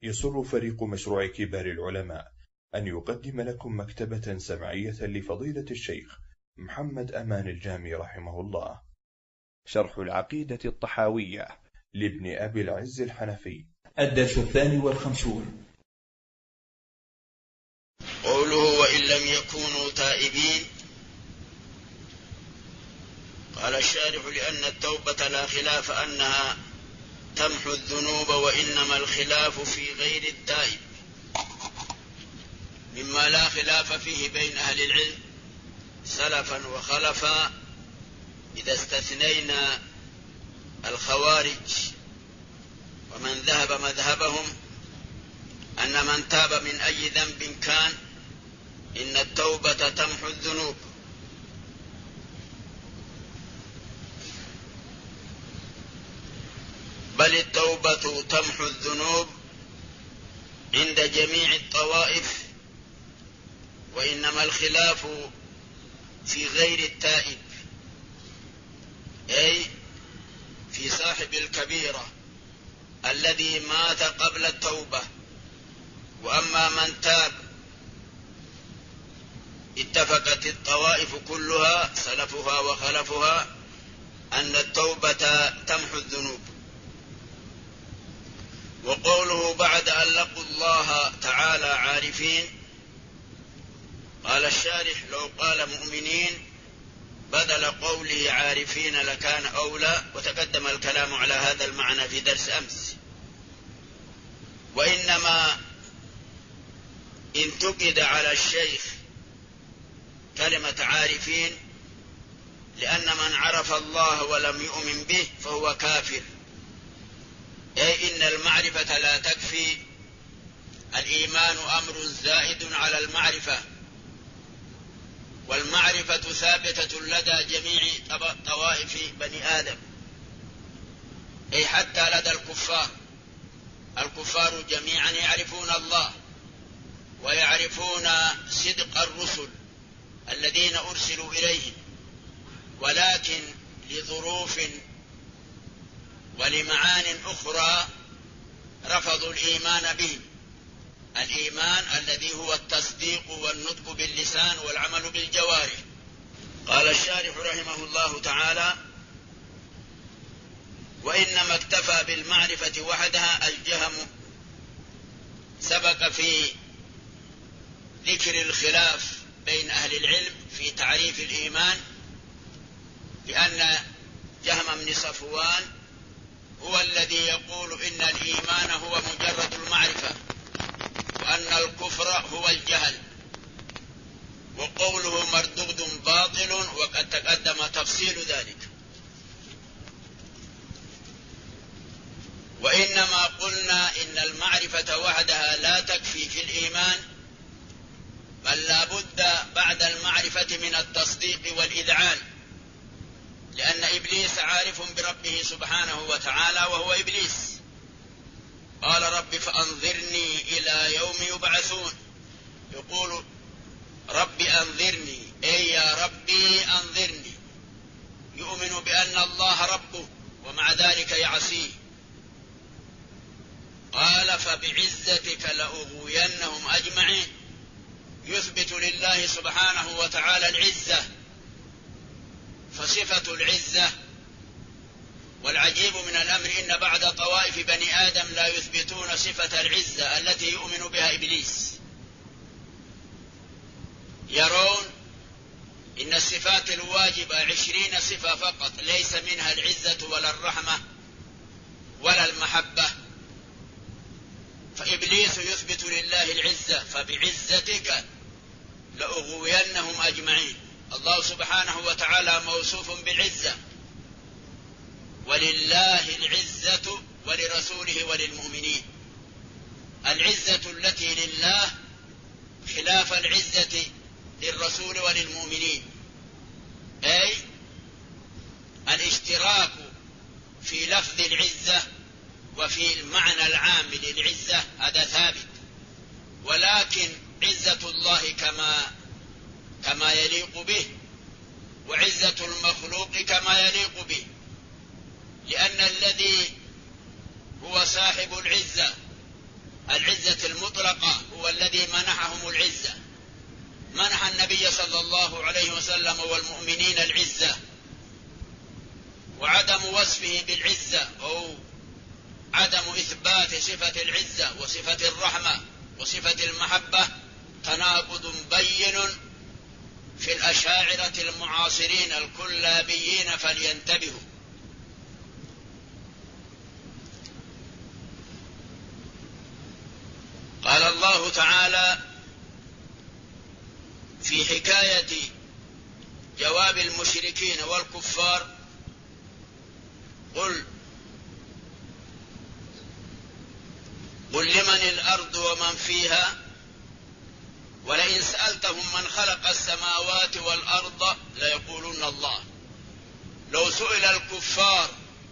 يسر فريق مشروع كبار العلماء أن يقدم لكم مكتبة سمعية لفضيلة الشيخ محمد أمان الجامي رحمه الله، شرح العقيدة الطحاوية لابن أبي العز الحنفي، الدرس 52. قوله وإن لم يكونوا تائبين. قال الشارح: لأن التوبة لا خلاف أنها تمحو الذنوب، وإنما الخلاف في غير التائب، مما لا خلاف فيه بين أهل العلم سلفا وخلفا، إذا استثنينا الخوارج ومن ذهب مذهبهم أن من تاب من أي ذنب كان إن التوبة تمحو الذنوب. بل التوبة تمحو الذنوب عند جميع الطوائف، وإنما الخلاف في غير التائب، أي في صاحب الكبيرة الذي مات قبل التوبة. وأما من تاب اتفقت الطوائف كلها سلفها وخلفها أن التوبة تمحو الذنوب. وقوله بعد أن لقوا الله تعالى عارفين، قال الشارح: لو قال مؤمنين بدل قوله عارفين لكان أولى، وتقدم الكلام على هذا المعنى في درس أمس. وإنما انتقد على الشيخ كلمة عارفين لأن من عرف الله ولم يؤمن به فهو كافر، أي إن المعرفة لا تكفي، الإيمان أمر زائد على المعرفة، والمعرفة ثابتة لدى جميع طوائف بني آدم، أي حتى لدى الكفار. الكفار جميعا يعرفون الله ويعرفون صدق الرسل الذين أرسلوا إليهم، ولكن لظروف ولمعان أخرى رفضوا الإيمان بهم، الإيمان الذي هو التصديق والنطق باللسان والعمل بالجوارح. قال الشارح رحمه الله تعالى: وإنما اكتفى بالمعرفة وحدها الجهم. سبق في ذكر الخلاف بين أهل العلم في تعريف الإيمان بأن جهم بن صفوان هو الذي يقول إن الإيمان هو مجرد المعرفة، وأن الكفر هو الجهل، وقوله مردود باطل، وقد تقدم تفصيل ذلك. وإنما قلنا إن المعرفة وحدها لا تكفي في الإيمان، بل لا بد بعد المعرفة من التصديق والإذعان، لأن إبليس عارف بربه سبحانه وتعالى وهو إبليس. قال: رب فأنظرني إلى يوم يبعثون. يقول: رب أنظرني، أي يا ربي أنظرني. يؤمن بأن الله ربه ومع ذلك يعصيه. قال: فبعزتك لأغوينهم أجمعين. يثبت لله سبحانه وتعالى العزة، فصفة العزة. والعجيب من الأمر إن بعض طوائف بني آدم لا يثبتون صفة العزة التي يؤمن بها إبليس. يرون إن الصفات الواجبة 20 صفة فقط، ليس منها العزة ولا الرحمة ولا المحبة. فإبليس يثبت لله العزة: فبعزتك لأغوينهم أجمعين. الله سبحانه وتعالى موصوف بالعزة، ولله العزة ولرسوله وللمؤمنين. العزة التي لله خلاف العزة للرسول وللمؤمنين، أي الاشتراك في لفظ العزة وفي المعنى العام للعزة هذا ثابت، ولكن عزة الله كما يليق به، وعزة المخلوق كما يليق به، لأن الذي هو صاحب العزة العزة، منح النبي صلى الله عليه وسلم والمؤمنين العزة، وعدم وصفه بالعزة أو عدم إثبات صفة العزة وصفة الرحمة وصفة المحبة تناقض بين في الأشاعرة المعاصرين الكلابيين، فلينتبهوا. قال الله تعالى في حكاية جواب المشركين والكفار: قل لمن الأرض ومن فيها ولئن سألتهم من خلق السماوات والأرض ليقولون الله. لو سئل الكفار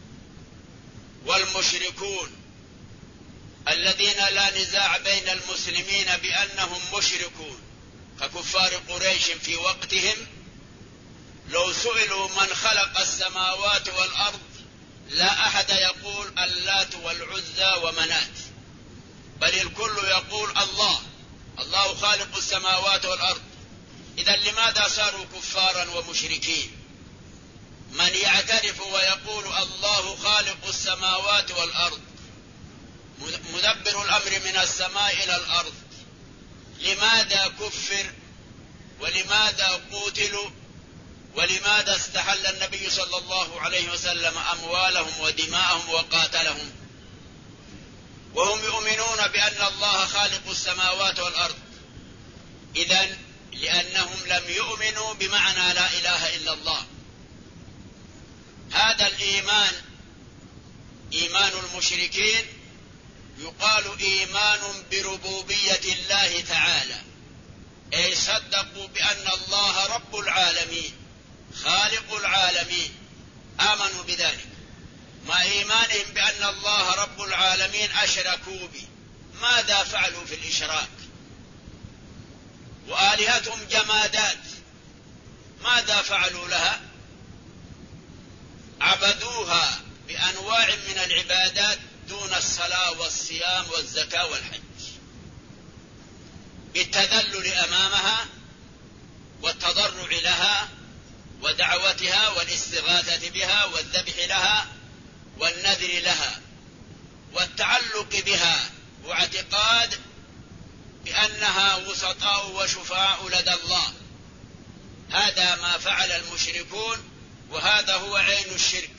والمشركون الذين لا نزاع بين المسلمين بأنهم مشركون ككفار قريش في وقتهم، لو سئلوا من خلق السماوات والأرض لا أحد يقول اللات والعزى ومنات، بل الكل يقول الله خالق السماوات والأرض. إذا لماذا صاروا كفارا ومشركين؟ من يعترف ويقول الله خالق السماوات والأرض مدبر الأمر من السماء إلى الأرض، لماذا كفر ولماذا قتلوا ولماذا استحل النبي صلى الله عليه وسلم أموالهم ودماءهم وقاتلهم وهم يؤمنون بأن الله خالق السماوات والأرض؟ إذن لأنهم لم يؤمنوا بمعنى لا إله إلا الله. هذا الإيمان إيمان المشركين يقال إيمان بربوبية الله تعالى، أي صدقوا بأن الله رب العالمين خالق العالمين، آمنوا بذلك. مع إيمانهم بأن الله رب العالمين أشركوا به. ماذا فعلوا في الإشراك؟ وآلهتهم جمادات، ماذا فعلوا لها؟ عبدوها بأنواع من العبادات دون الصلاة والصيام والزكاة والحج، بالتذلل أمامها والتضرع لها ودعوتها والاستغاثة بها والذبح لها والنذر لها والتعلق بها، واعتقاد بأنها وسطاء وشفاء لدى الله. هذا ما فعل المشركون، وهذا هو عين الشرك.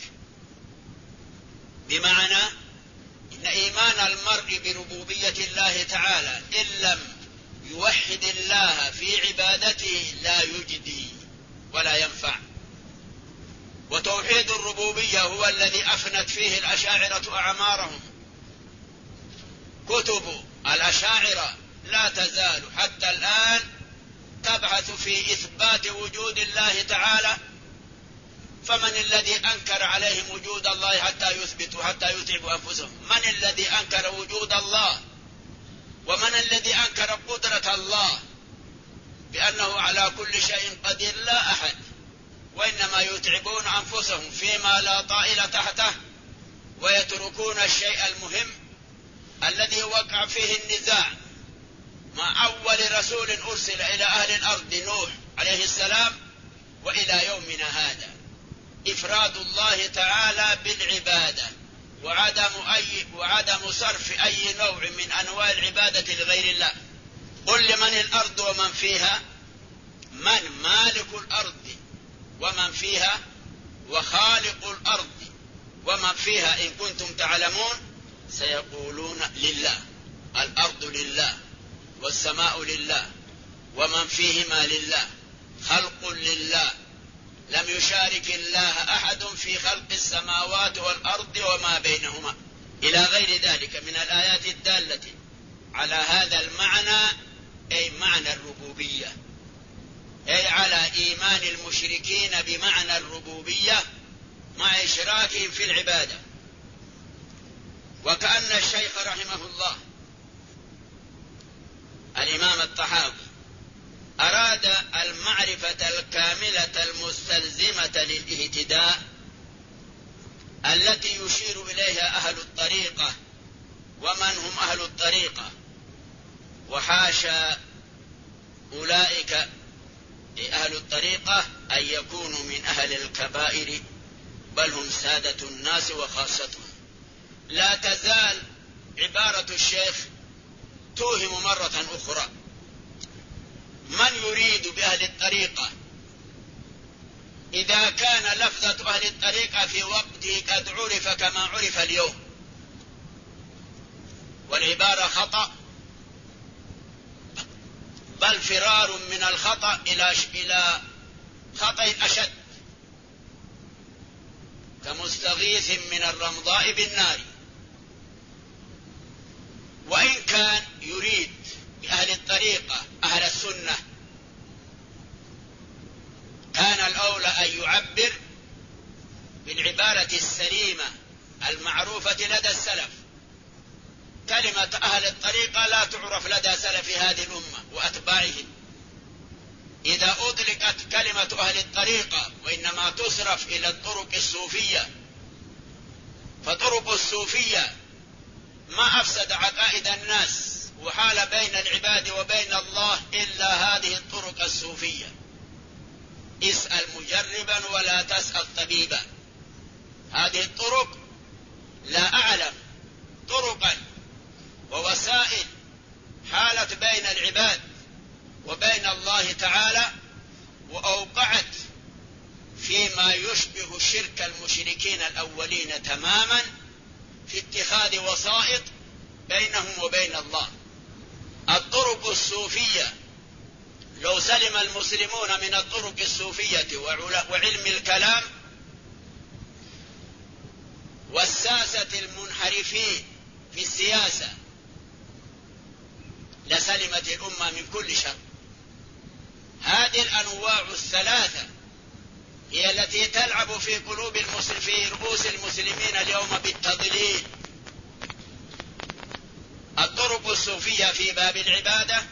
بمعنى إن إيمان المرء بربوبية الله تعالى إن لم يوحد الله في عبادته لا يجدي ولا ينفع. وتوحيد الربوبية هو الذي أفنت فيه الأشاعرة أعمارهم. كتب الأشاعرة لا تزال حتى الآن تبحث في إثبات وجود الله تعالى، فمن الذي أنكر عليهم وجود الله حتى يثبتوا حتى يتعبوا أنفسهم؟ من الذي أنكر وجود الله؟ ومن الذي أنكر قدرة الله بأنه على كل شيء قدير؟ لا أحد. وإنما يتعبون أنفسهم فيما لا طائل تحته، ويتركون الشيء المهم الذي وقع فيه النزاع مع أول رسول أرسل إلى أهل الأرض نوح عليه السلام وإلى يومنا هذا، إفراد الله تعالى بالعبادة وعدم صرف أي نوع من أنواع العبادة لغير الله. قل لمن الأرض ومن فيها، من مالك الأرض ومن فيها وخالق الأرض ومن فيها إن كنتم تعلمون؟ سيقولون لله. الأرض لله والسماء لله ومن فيهما لله، خلق لله، لم يشارك الله أحد في خلق السماوات والأرض وما بينهما، إلى غير ذلك من الآيات الدالة على هذا المعنى، أي معنى الربوبية، أي على إيمان المشركين بمعنى الربوبية مع إشراكهم في العبادة. وكأن الشيخ رحمه الله الإمام الطحاوي أراد المعرفة الكاملة المستلزمة للاهتداء التي يشير إليها أهل الطريقة ومن هم أهل الطريقة، وحاشا أولئك أهل الطريقة أن يكونوا من أهل الكبائر، بل هم سادة الناس وخاصتهم. لا تزال عبارة الشيخ توهم مرة أخرى من يريد بأهل الطريقة إذا كان لفظة أهل الطريقة في وقته قد عرف كما عرف اليوم، والعبارة خطأ، بل فرار من الخطأ إلى خطأ أشد، كمستغيث من الرمضاء بالنار. وإن كان يريد بأهل الطريقة أهل السنة كان الأولى أن يعبر بالعبارة السليمة المعروفة لدى السلف. كلمة أهل الطريقة لا تعرف لدى سلف هذه الأمة وأتباعهم. إذا أطلقت كلمة أهل الطريقة وإنما تصرف إلى الطرق الصوفية، فطرق الصوفية ما أفسد عقائد الناس وحال بين العباد وبين الله إلا هذه الطرق الصوفية. اسأل مجربا ولا تسأل طبيبا. هذه الطرق لا أعلم طرقا ووسائل حالت بين العباد وبين الله تعالى وأوقعت فيما يشبه شرك المشركين الأولين تماما في اتخاذ وسائط بينهم وبين الله. الطرق الصوفية لو سلم المسلمون من الطرق الصوفية وعلم الكلام والساسة المنحرفين في السياسة لسلمت الأمة من كل شر. هذه الأنواع الثلاثة هي التي تلعب في قلوب في رؤوس المسلمين اليوم بالتضليل. الطرق الصوفية في باب العبادة،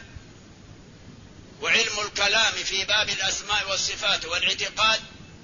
وعلم الكلام في باب الأسماء والصفات والاعتقاد،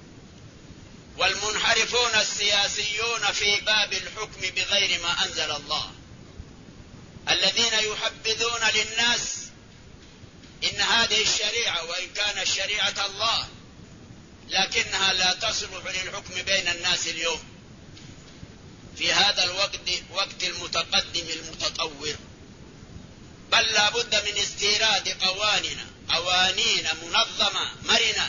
والمنحرفون السياسيون في باب الحكم بغير ما أنزل الله، الذين يحبذون للناس إن هذه الشريعة وإن كانت شريعة الله لكنها لا تصلح للحكم بين الناس اليوم في هذا الوقت، وقت المتقدم المتطور. بل لا بد من استيراد قوانين منظمة مرنة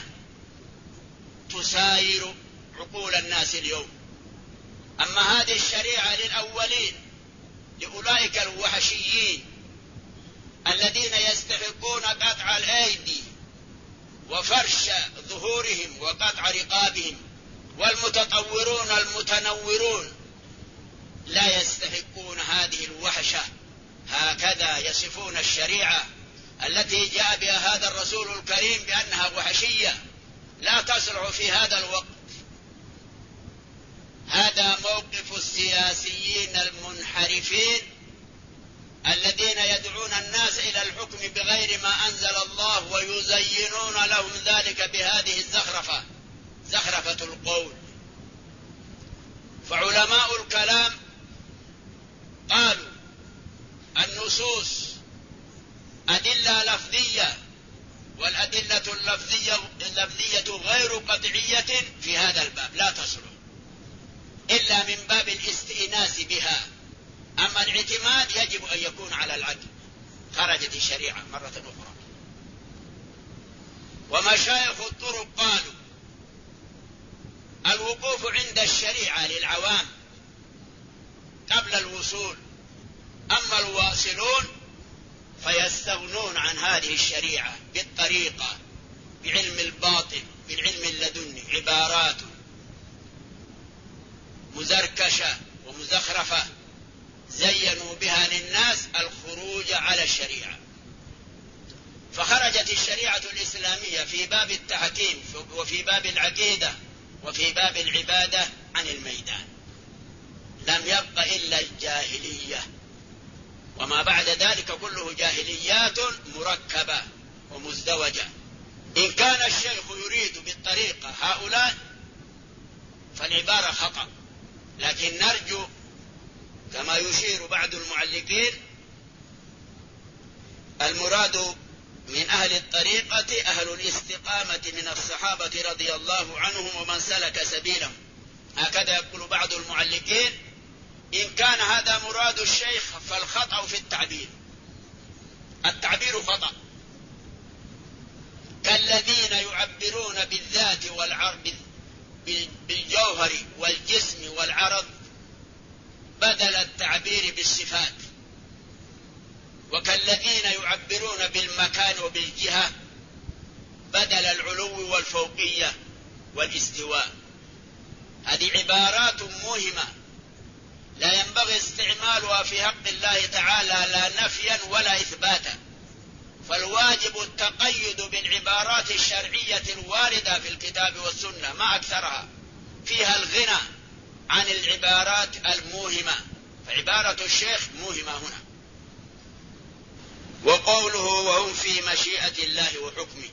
تساير عقول الناس اليوم. أما هذه الشريعة للأولين، لأولئك الوحشيين الذين يستحقون قطع الأيدي وفرش ظهورهم وقطع رقابهم، والمتطورون المتنورون لا يستحقون هذه الوحشة. هكذا يصفون الشريعة التي جاء بها هذا الرسول الكريم بأنها وحشية لا تصلح في هذا الوقت. هذا موقف السياسيين المنحرفين الذين يدعون الناس إلى الحكم بغير ما أنزل الله ويزينون لهم ذلك بهذه الزخرفة، زخرفة القول. فعلماء الكلام قالوا النصوص أدلة لفظية، والأدلة اللفظية غير قطعية في هذا الباب لا تصلح إلا من باب الاستئناس بها. أما الاعتماد يجب أن يكون على العدل. خرجت الشريعة مرة أخرى. ومشايخ الطرق قالوا الوقوف عند الشريعة للعوام قبل الوصول، أما الواصلون فيستغنون عن هذه الشريعة بالطريقة، بعلم الباطن، بالعلم اللدني، عبارات مزركشة ومزخرفة زينوا بها للناس الخروج على الشريعة. فخرجت الشريعة الإسلامية في باب التحكيم وفي باب العقيدة وفي باب العبادة عن الميدان. لم يبق إلا الجاهلية، وما بعد ذلك كله جاهليات مركبة ومزدوجة. إن كان الشيخ يريد بالطريقة هؤلاء فالعبارة خطأ، لكن نرجو كما يشير بعض المعلقين المراد من أهل الطريقة أهل الاستقامة من الصحابة رضي الله عنهم ومن سلك سبيلهم. هكذا يقول بعض المعلقين: إن كان هذا مراد الشيخ فالخطأ في التعبير، التعبير خطأ، كالذين يعبرون بالذات والعرض بالجوهر والجسم والعرض بدل التعبير بالصفات، وكالذين يعبرون بالمكان وبالجهة بدل العلو والفوقية والاستواء. هذه عبارات موهمة لا ينبغي استعمالها في حق الله تعالى لا نفيا ولا إثباتا، فالواجب التقيد بالعبارات الشرعية الواردة في الكتاب والسنة ما أكثرها، فيها الغنى عن العبارات الموهمة، فعبارة الشيخ موهمة هنا. وقوله: وهم في مشيئة الله وحكمه،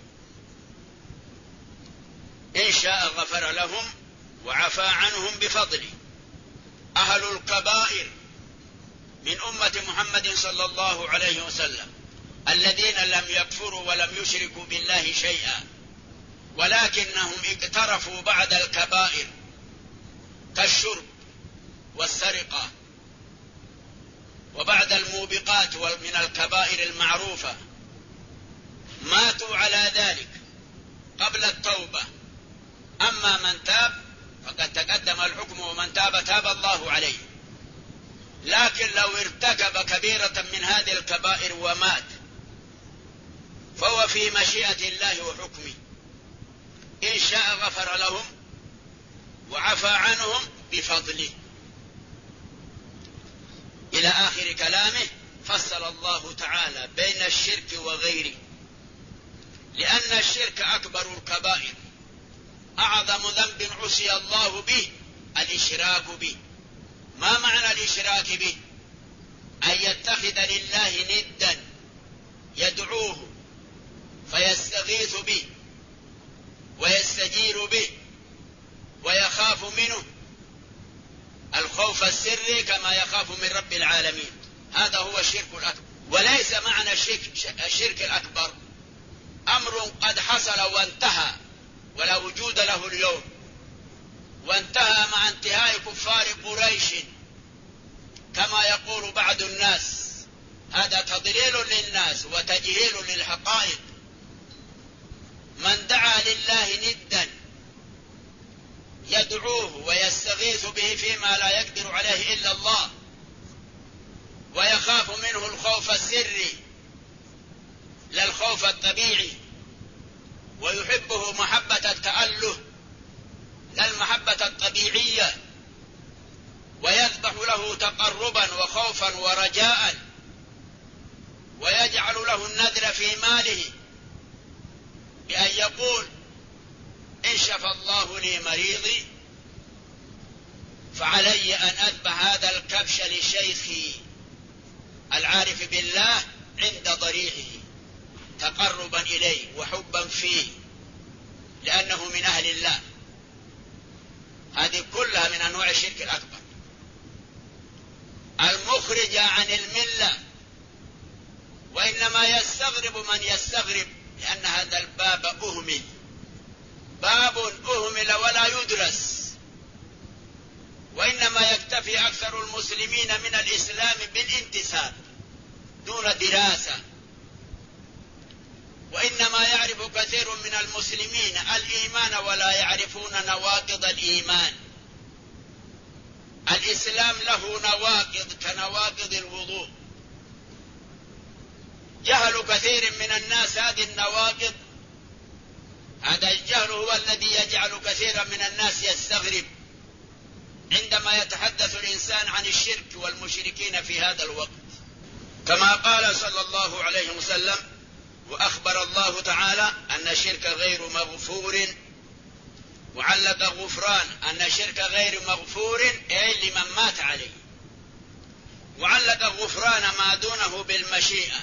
إن شاء غفر لهم وعفى عنهم بفضله. أهل الكبائر من أمة محمد صلى الله عليه وسلم الذين لم يكفروا ولم يشركوا بالله شيئا، ولكنهم اقترفوا بعد الكبائر كالشرب والسرقة، وبعد الموبقات من الكبائر المعروفة ماتوا على ذلك قبل التوبة. أما من تاب فقد تقدم الحكم، ومن تاب تاب الله عليه. لكن لو ارتكب كبيرة من هذه الكبائر ومات فهو في مشيئة الله وحكمه، إن شاء غفر لهم وعفى عنهم بفضله. إلى آخر كلامه. فصل الله تعالى بين الشرك وغيره، لأن الشرك أكبر الكبائر، أعظم ذنب عصي الله به الإشراك به. ما معنى الإشراك به؟ أن يتخذ لله ندا يدعوه فيستغيث به ويستجير به ويخاف منه الخوف السري كما يخاف من رب العالمين. هذا هو الشرك الأكبر. وليس معنى الشرك الأكبر أمر قد حصل وانتهى ولا وجود له اليوم، وانتهى مع انتهاء كفار قريش كما يقول بعض الناس. هذا تضليل للناس وتجهيل للحقائق. من دعا لله ندا يدعوه ويستغيث به فيما لا يقدر عليه إلا الله، ويخاف منه الخوف السري لا الخوف الطبيعي، ويحبه محبة التأله لا المحبة الطبيعية، ويذبح له تقربا وخوفا ورجاء، ويجعل له النذر في ماله بأن يقول: إن شفى الله لي مريضي فعلي أن أذبح هذا الكبش لشيخي العارف بالله عند ضريحه تقربا إليه وحبا فيه لأنه من أهل الله. هذه كلها من أنواع الشرك الأكبر المخرجة عن الملة. وإنما يستغرب من يستغرب لأن هذا الباب أهمل، باب أهمل ولا يدرس، وإنما يكتفي أكثر المسلمين من الإسلام بالانتساب دون دراسة. وإنما يعرف كثير من المسلمين الإيمان ولا يعرفون نواقض الإيمان. الإسلام له نواقض كنواقض الوضوء. جهل كثير من الناس هذه النواقض. هذا الجهل هو الذي يجعل كثيرا من الناس يستغرب عندما يتحدث الإنسان عن الشرك والمشركين في هذا الوقت. كما قال صلى الله عليه وسلم: وأخبر الله تعالى أن الشرك غير مغفور، وعلق غفران أن الشرك غير مغفور أي لمن مات عليه، وعلق غفران ما دونه بالمشيئة،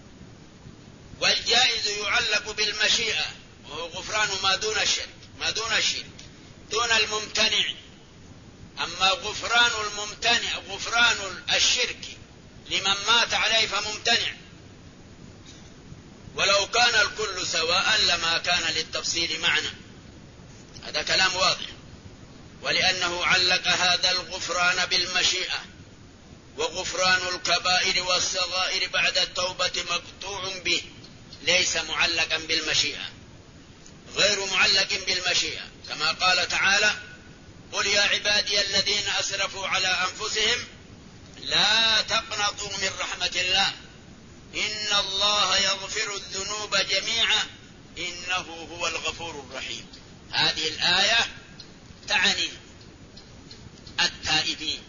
والجائز يعلق بالمشيئة وهو غفران ما دون الشرك، ما دون الشرك دون الممتنع. أما غفران الممتنع غفران الشرك لمن مات عليه فممتنع، ولو كان سواء لما كان للتفصيل معنى. هذا كلام واضح. ولأنه علق هذا الغفران بالمشيئة، وغفران الكبائر والصغائر بعد التوبة مقطوع به، ليس معلقا بالمشيئة، غير معلق بالمشيئة، كما قال تعالى: قل يا عبادي الذين أسرفوا على أنفسهم لا تقنطوا من رحمة الله إن الله يغفر الذنوب جميعا إنه هو الغفور الرحيم. هذه الآية تعني التائبين،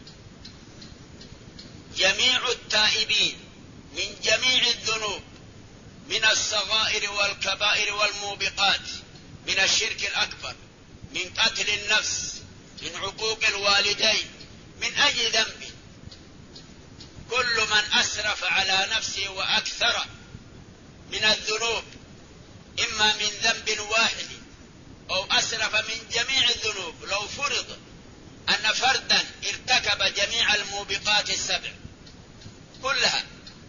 جميع التائبين من جميع الذنوب، من الصغائر والكبائر والموبقات، من الشرك الأكبر، من قتل النفس، من عقوق الوالدين، من أي ذنب. كل من أسرف على نفسه وأكثر من الذنوب، إما من ذنب واحد أو أسرف من جميع الذنوب، لو فرض أن فردا ارتكب جميع الموبقات السبع كلها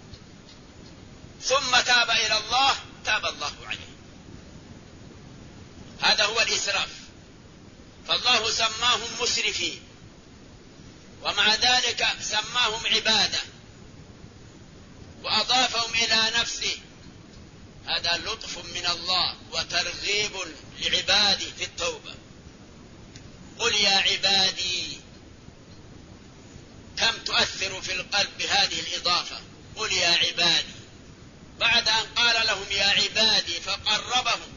ثم تاب إلى الله تاب الله عليه. هذا هو الإسراف. فالله سماهم مسرفين، ومع ذلك سماهم عبادة وأضافهم إلى نفسه. هذا لطف من الله وترغيب لعباده في التوبة. قل يا عبادي، كم تؤثر في القلب هذه الإضافة، قل يا عبادي، بعد أن قال لهم يا عبادي فقربهم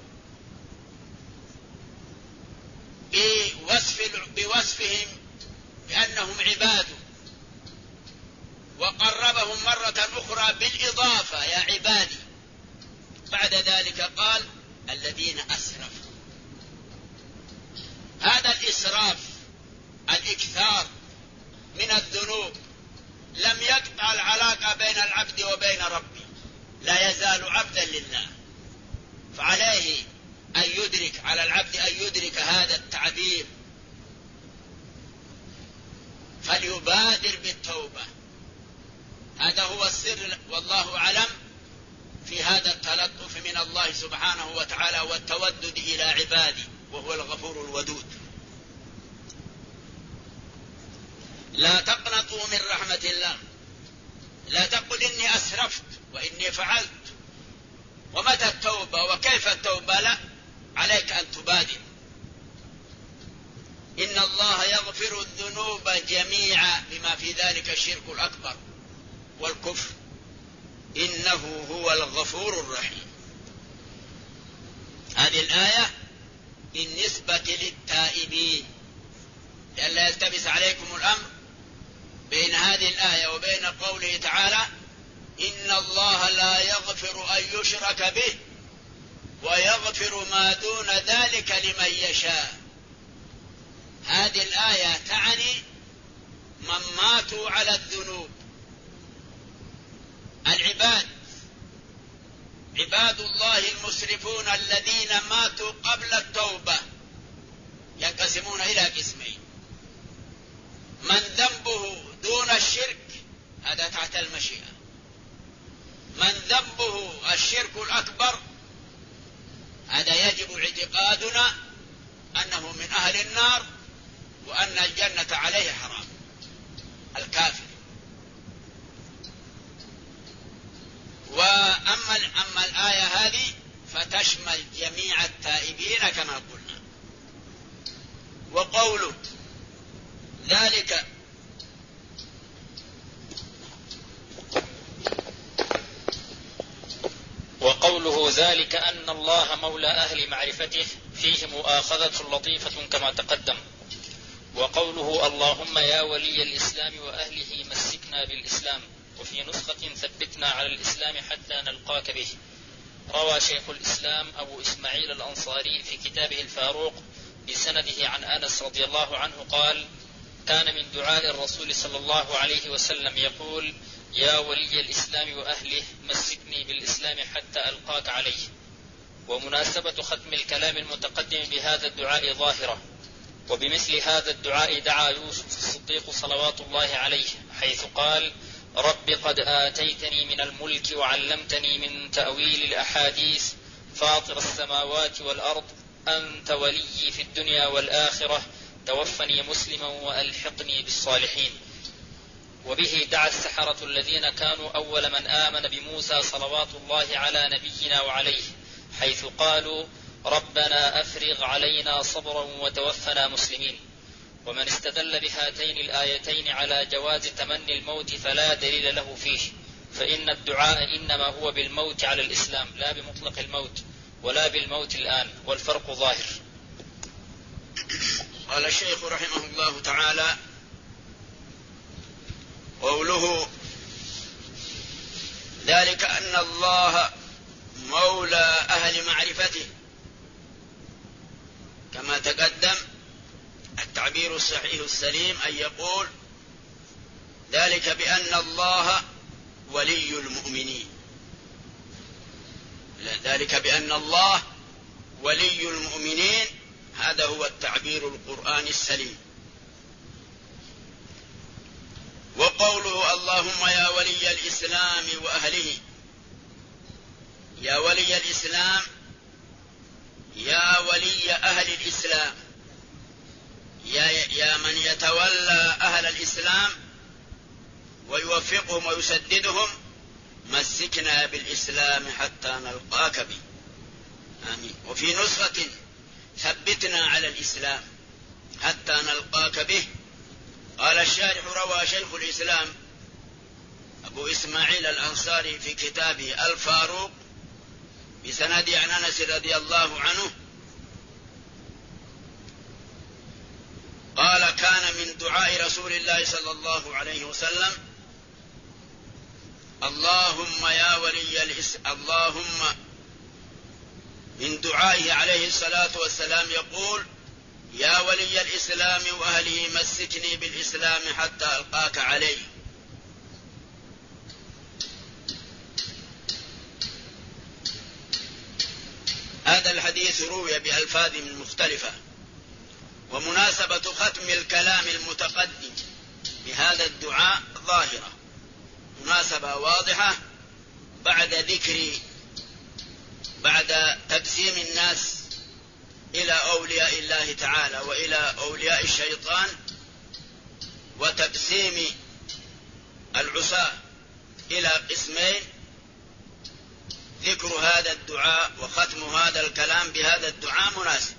بوصفهم بأنهم عباده، وقربهم مرة أخرى بالإضافة يا عبادي. بعد ذلك قال الذين أسرفوا. هذا الإسراف، الإكثار من الذنوب، لم يقطع العلاقة بين العبد وبين ربه، لا يزال عبدا لله. فعليه أن يدرك، على العبد أن يدرك هذا التعبير، فليبادر بالتوبة. هذا هو السر، والله أعلم، في هذا التلطف من الله سبحانه وتعالى والتودد إلى عباده، وهو الغفور الودود. لا تقنطوا من رحمة الله، لا تقل إني أسرفت وإني فعلت ومتى التوبة وكيف التوبة، لا، عليك أن تبادر. إن الله يغفر الذنوب جميعا، بما في ذلك الشرك الأكبر والكفر، إنه هو الغفور الرحيم. هذه الآية بالنسبة للتائبين، لئلا يلتبس عليكم الأمر بين هذه الآية وبين قوله تعالى: إن الله لا يغفر أن يشرك به ويغفر ما دون ذلك لمن يشاء. هذه الآية تعني من ماتوا على الذنوب، العباد، عباد الله المسرفون الذين ماتوا قبل التوبة، ينقسمون إلى قسمين: من ذنبه دون الشرك، هذا تحت المشيئة. من ذنبه الشرك الأكبر، هذا يجب اعتقادنا أنه من أهل النار وأن الجنة عليه حرام، الكافر. وأما الآية هذه فتشمل جميع التائبين كما قلنا. وقوله ذلك أن الله مولى أهل معرفته فيه مؤاخذة لطيفة كما تقدم. وقوله اللهم يا ولي الإسلام وأهله مسكنا بالإسلام، وفي نسخة ثبتنا على الإسلام حتى نلقاك به. روى شيخ الإسلام أبو إسماعيل الأنصاري في كتابه الفاروق بسنده عن أنس رضي الله عنه قال: كان من دعاء الرسول صلى الله عليه وسلم يقول: يا ولي الإسلام وأهله مسكني بالإسلام حتى ألقاك عليه. ومناسبة ختم الكلام المتقدم بهذا الدعاء ظاهرة. وبمثل هذا الدعاء دعا يوسف الصديق صلوات الله عليه، حيث قال: رب قد آتيتني من الملك وعلمتني من تأويل الأحاديث فاطر السماوات والأرض أنت ولي في الدنيا والآخرة توفني مسلما وألحقني بالصالحين. وبه دعا السحرة الذين كانوا أول من آمن بموسى صلوات الله على نبينا وعليه، حيث قالوا ربنا أفرغ علينا صبرا وتوفنا مسلمين. ومن استدل بهاتين الآيتين على جواز تمني الموت فلا دليل له فيه، فإن الدعاء إنما هو بالموت على الإسلام لا بمطلق الموت ولا بالموت الآن، والفرق ظاهر. قال الشيخ رحمه الله تعالى: قوله ذلك أن الله مولى أهل معرفته، كما تقدم التعبير الصحيح السليم أن يقول ذلك بأن الله ولي المؤمنين، ذلك بأن الله ولي المؤمنين، هذا هو التعبير القرآني السليم. وقوله اللهم يا ولي الإسلام وأهله، يا ولي الإسلام، يا ولي أهل الإسلام، يا من يتولى أهل الإسلام ويوفقهم ويسددهم، مسكنا بالإسلام حتى نلقاك به، آمين. وفي نسخة ثبتنا على الإسلام حتى نلقاك به. قال الشارح: روى شيخ الإسلام أبو إسماعيل الأنصاري في كتابه الفاروق بسند عن أنس رضي الله عنه قال: كان من دعاء رسول الله صلى الله عليه وسلم اللهم يا ولي اللهم من دعائه عليه الصلاة والسلام يقول: يا ولي الإسلام وأهله مسكني بالإسلام حتى ألقاك عليه. هذا الحديث روي بألفاظ مختلفة، ومناسبة ختم الكلام المتقدم بهذا الدعاء ظاهرة، مناسبة واضحة بعد تقسيم الناس إلى أولياء الله تعالى وإلى أولياء الشيطان، وتقسيم العصاة إلى قسمين، ذكر هذا الدعاء وختم هذا الكلام بهذا الدعاء مناسب.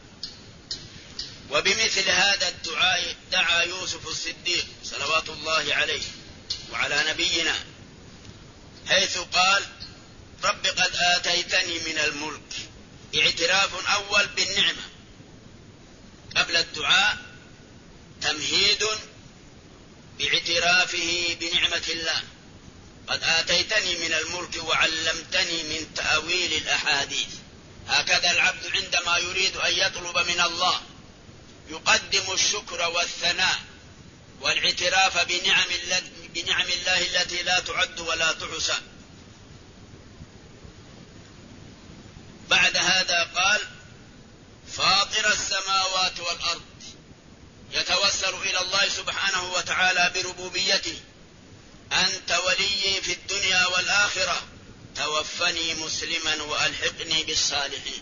وبمثل هذا الدعاء دعا يوسف الصديق صلوات الله عليه وعلى نبينا، حيث قال: رب قد آتيتني من الملك. اعتراف أول بالنعمة قبل الدعاء، تمهيد باعترافه بنعمة الله. قد آتيتني من الملك وعلمتني من تأويل الأحاديث. هكذا العبد عندما يريد أن يطلب من الله يقدم الشكر والثناء والاعتراف بنعم الله التي لا تعد ولا تحصى. بعد هذا قال: فاطر السماوات والأرض، يتوسل إلى الله سبحانه وتعالى بربوبيته: أنت ولي في الدنيا والآخرة توفني مسلما وألحقني بالصالحين.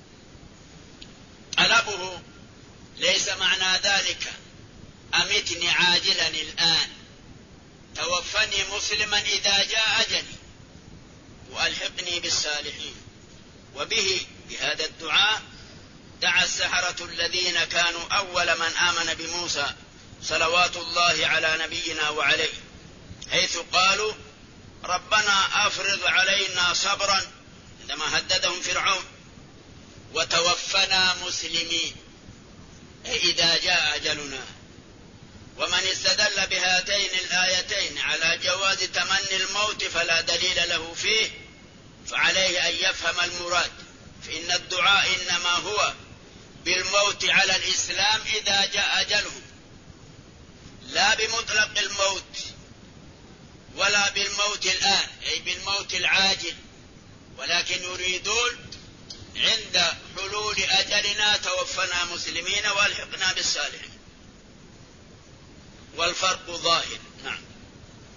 طلبه ليس معنى ذلك أمتني عاجلا الآن، توفني مسلما إذا جاء أجلي وألحقني بالصالحين. وبه بهذا الدعاء دعا السحرة الذين كانوا أول من آمن بموسى صلوات الله على نبينا وعليه، حيث قالوا: ربنا أفرض علينا صبرا، عندما هددهم فرعون، وتوفنا مسلمين، أي إذا جاء أجلنا. ومن استدل بهاتين الآيتين على جواز تمني الموت فلا دليل له فيه، فعليه أن يفهم المراد، فإن الدعاء إنما هو بالموت على الإسلام إذا جاء أجله، لا بمطلق الموت ولا بالموت الآن، أي بالموت العاجل، ولكن يريدون عند حلول أجلنا توفنا مسلمين والحقنا بالصالحين، والفرق ظاهر. نعم.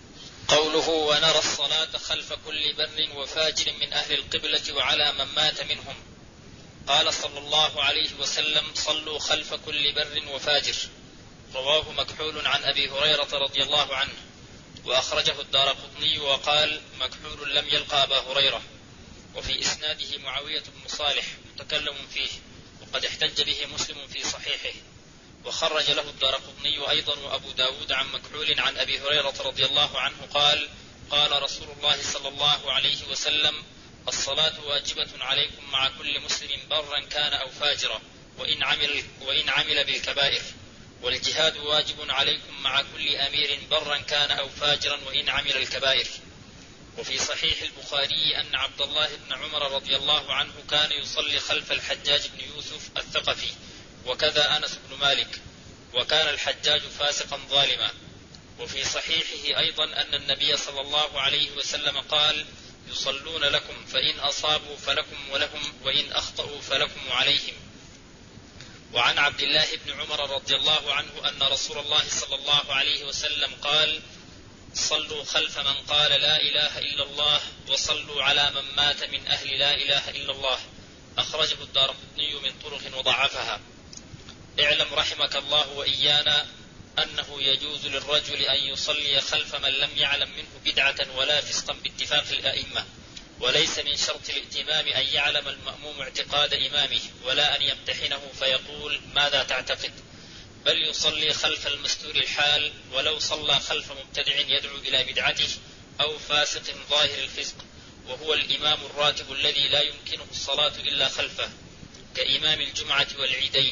قوله ونرى الصلاة خلف كل بر وفاجر من أهل القبلة وعلى من مات منهم. قال صلى الله عليه وسلم صلوا خلف كل بر وفاجر. رواه مكحول عن أبي هريرة رضي الله عنه، وأخرجه الدارقطني وقال مكحول لم يلقى أبا هريرة، وفي إسناده معاوية بن صالح متكلم فيه، وقد احتج به مسلم في صحيحه. وخرج له الدارقطني أيضا وأبو داود عن مكحول عن أبي هريرة رضي الله عنه قال قال رسول الله صلى الله عليه وسلم الصلاة واجبة عليكم مع كل مسلم برا كان أو فاجرا وإن عمل بالكبائر، والجهاد واجب عليكم مع كل أمير برا كان أو فاجرا وإن عمل الكبائر. وفي صحيح البخاري أن عبد الله بن عمر رضي الله عنه كان يصلي خلف الحجاج بن يوسف الثقفي، وكذا أنس بن مالك، وكان الحجاج فاسقا ظالما. وفي صحيحه أيضا أن النبي صلى الله عليه وسلم قال يصلون لكم فإن أصابوا فلكم ولهم وإن أخطأوا فلكم وعليهم. وعن عبد الله بن عمر رضي الله عنه أن رسول الله صلى الله عليه وسلم قال صلوا خلف من قال لا إله إلا الله وصلوا على من مات من أهل لا إله إلا الله. أخرجه الدارقطني من طرق وضعفها. اعلم رحمك الله وإيانا أنه يجوز للرجل أن يصلي خلف من لم يعلم منه بدعة ولا فسقا باتفاق الأئمة، وليس من شرط الائتمام أن يعلم المأموم اعتقاد إمامه ولا أن يمتحنه فيقول ماذا تعتقد، بل يصلي خلف المستور الحال ولو صلى خلف مبتدع يدعو إلى بدعته أو فاسق ظاهر الفسق، وهو الإمام الراتب الذي لا يمكنه الصلاة إلا خلفه، كإمام الجمعة والعيدين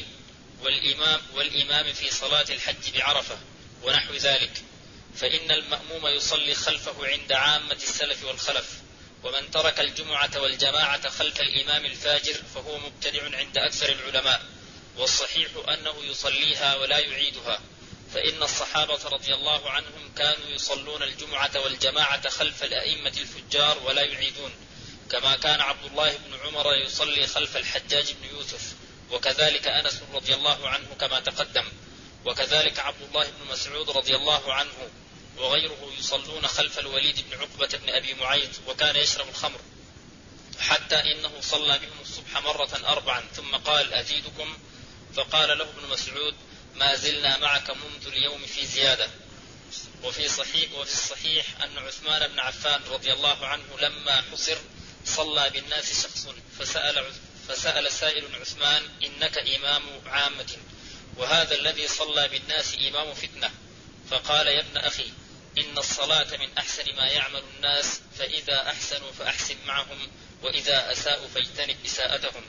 والإمام في صلاة الحج بعرفة ونحو ذلك. فإن المأموم يصلي خلفه عند عامة السلف والخلف، ومن ترك الجمعة والجماعة خلف الإمام الفاجر فهو مبتدع عند أكثر العلماء، والصحيح أنه يصليها ولا يعيدها، فإن الصحابة رضي الله عنهم كانوا يصلون الجمعة والجماعة خلف الأئمة الفجار ولا يعيدون، كما كان عبد الله بن عمر يصلي خلف الحجاج بن يوسف، وكذلك أنس رضي الله عنه كما تقدم، وكذلك عبد الله بن مسعود رضي الله عنه وغيره يصلون خلف الوليد بن عقبة بن أبي معيط، وكان يشرب الخمر، حتى إنه صلى بهم الصبح مرة 4 ثم قال أزيدكم، فقال له ابن مسعود ما زلنا معك منذ اليوم في زيادة. وفي الصحيح أن عثمان بن عفان رضي الله عنه لما حصر صلى بالناس شخص فسأل سائل عثمان إنك إمام عامة وهذا الذي صلى بالناس إمام فتنة، فقال يا ابن أخي إن الصلاة من أحسن ما يعمل الناس، فإذا أحسنوا فأحسن معهم وإذا أساءوا فاجتنب إساءتهم.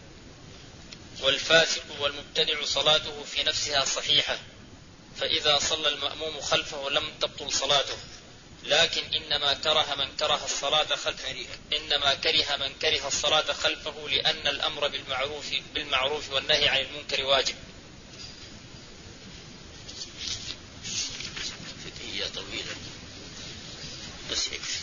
والفاسق والمبتدع صلاته في نفسها صحيحة، فإذا صلى المأموم خلفه لم تبطل صلاته، لكن إنما كره من كره الصلاة خلفه لأن الأمر بالمعروف والنهي عن المنكر واجب. فقهية طويلة بس يكفي.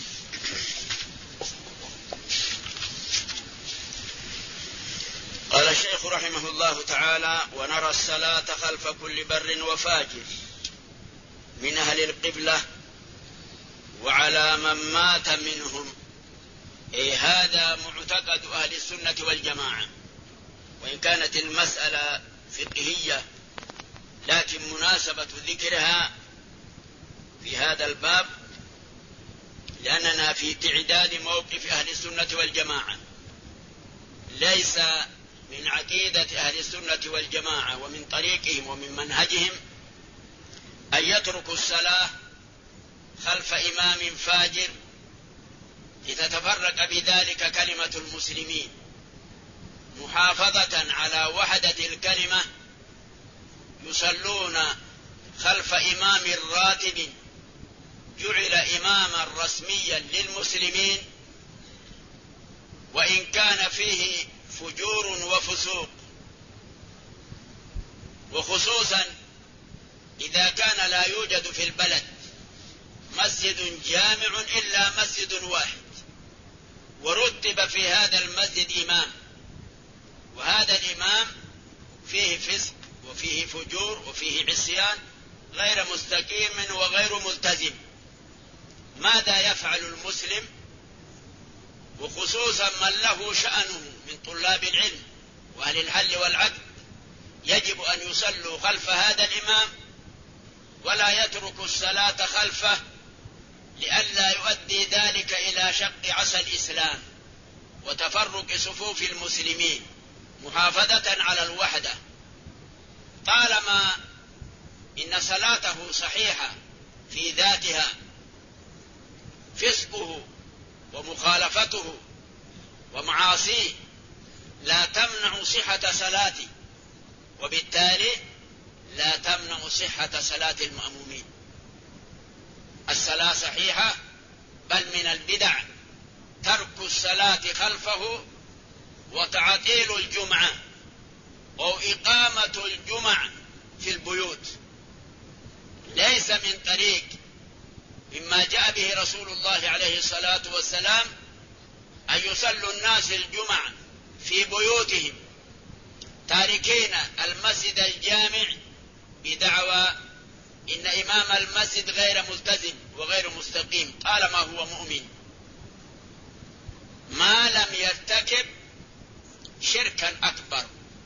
قال الشيخ رحمه الله تعالى ونرى الصلاة خلف كل بر وفاجر من أهل القبلة وعلى من مات منهم، أي هذا معتقد أهل السنة والجماعة، وإن كانت المسألة فقهية لكن مناسبة ذكرها في هذا الباب لأننا في تعداد موقف أهل السنة والجماعة. ليس من عقيدة أهل السنة والجماعة ومن طريقهم ومن منهجهم أن يتركوا الصلاة خلف إمام فاجر لتتفرق بذلك كلمة المسلمين، محافظة على وحدة الكلمة يصلون خلف إمام راتب جعل إماما رسميا للمسلمين، وإن كان فيه فجور وفسوق، وخصوصا إذا كان لا يوجد في البلد مسجد جامع إلا مسجد واحد ورتب في هذا المسجد إمام، وهذا الإمام فيه فسق وفيه فجور وفيه عصيان غير مستقيم وغير ملتزم، ماذا يفعل المسلم، وخصوصا من له شأنه من طلاب العلم وأهل الحل والعقد، يجب أن يصلوا خلف هذا الإمام ولا يتركوا الصلاة خلفه، لئلا يؤدي ذلك إلى شق عصا الإسلام وتفرق صفوف المسلمين، محافظة على الوحدة. طالما إن صلاته صحيحة في ذاتها، فسقه ومخالفته ومعاصيه لا تمنع صحة صلاته، وبالتالي لا تمنع صحة صلاة المأمومين. الصلاة صحيحة، بل من البدع ترك الصلاة خلفه وتعطيل الجمعة أو إقامة الجمع في البيوت، ليس من طريق مما جاء به رسول الله عليه الصلاة والسلام أن يصلوا الناس الجمع في بيوتهم تاركين المسجد الجامع بدعوى إن إمام المسجد غير ملتزم وغير مستقيم طالما هو مؤمن، ما لم يرتكب شركا أكبر.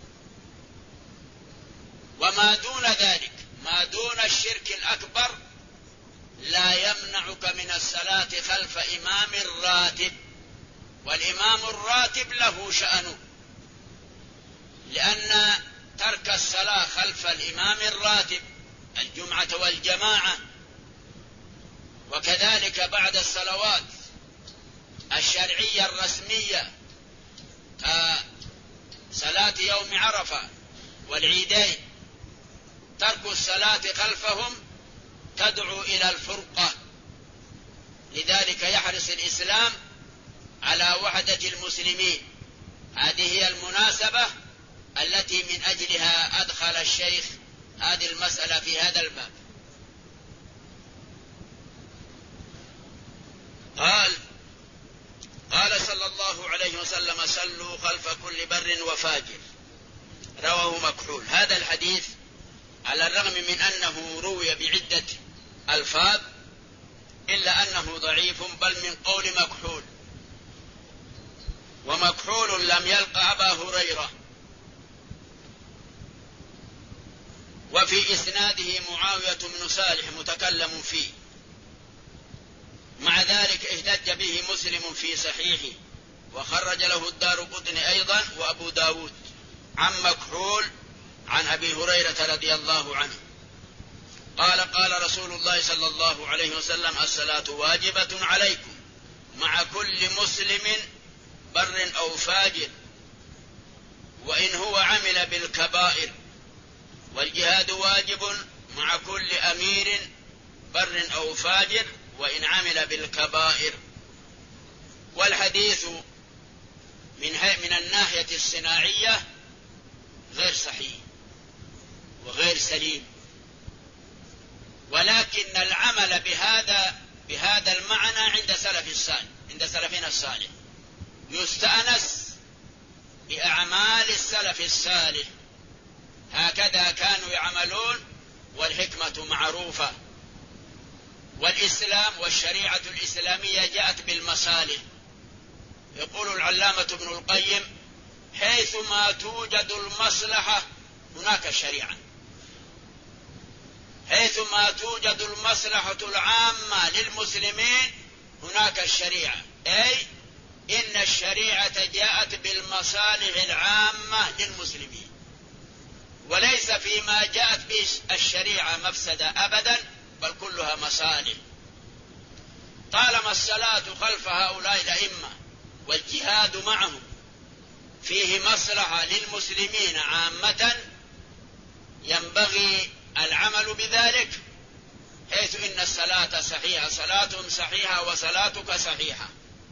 وما دون ذلك، ما دون الشرك الأكبر، لا يمنعك من الصلاة خلف إمام راتب، والإمام الراتب له شأنه، لأن ترك الصلاة خلف الإمام الراتب الجمعة والجماعة، وكذلك بعد الصلوات الشرعية الرسمية كصلاة يوم عرفة والعيدين، ترك الصلاة خلفهم تدعو إلى الفرقة. لذلك يحرص الإسلام على وحدة المسلمين. هذه هي المناسبة التي من أجلها أدخل الشيخ هذه المسألة في هذا الباب. قال صلى الله عليه وسلم: صلوا خلف كل بر وفاجر، رواه مكحول. هذا الحديث على الرغم من أنه روي بعدة ألفاظ إلا أنه ضعيف، بل من قول مكحول، ومكحول لم يلقى أبا هريرة، وفي إسناده معاوية بن صالح متكلم فيه. مع ذلك احتج به مسلم في صحيحه، وخرج له الدارقطني أيضا وأبو داود عن مكحول عن أبي هريرة رضي الله عنه قال رسول الله صلى الله عليه وسلم: الصلاة واجبة عليكم مع كل مسلم بر أو فاجر، وإن هو عمل بالكبائر، والجهاد واجب مع كل أمير بر أو فاجر وإن عمل بالكبائر. والحديث من الناحية الصناعية غير صحيح وغير سليم، ولكن العمل بهذا المعنى عند سلفنا الصالح يستأنس بأعمال السلف الصالح، هكذا كانوا يعملون، والحكمة معروفة. والإسلام والشريعة الإسلامية جاءت بالمصالح. يقول العلامة ابن القيم: حيثما توجد المصلحة هناك الشريعة، حيثما توجد المصلحة العامة للمسلمين هناك الشريعة، أي إن الشريعة جاءت بالمصالح العامة للمسلمين، وليس فيما جاءت به الشريعة مفسدة أبدا، بل كلها مصالح. طالما الصلاة خلف هؤلاء الأئمة والجهاد معهم فيه مصلحة للمسلمين عامة، ينبغي العمل بذلك، حيث إن الصلاة صحيحة، صلاتهم صحيحة وصلاتك صحيحة.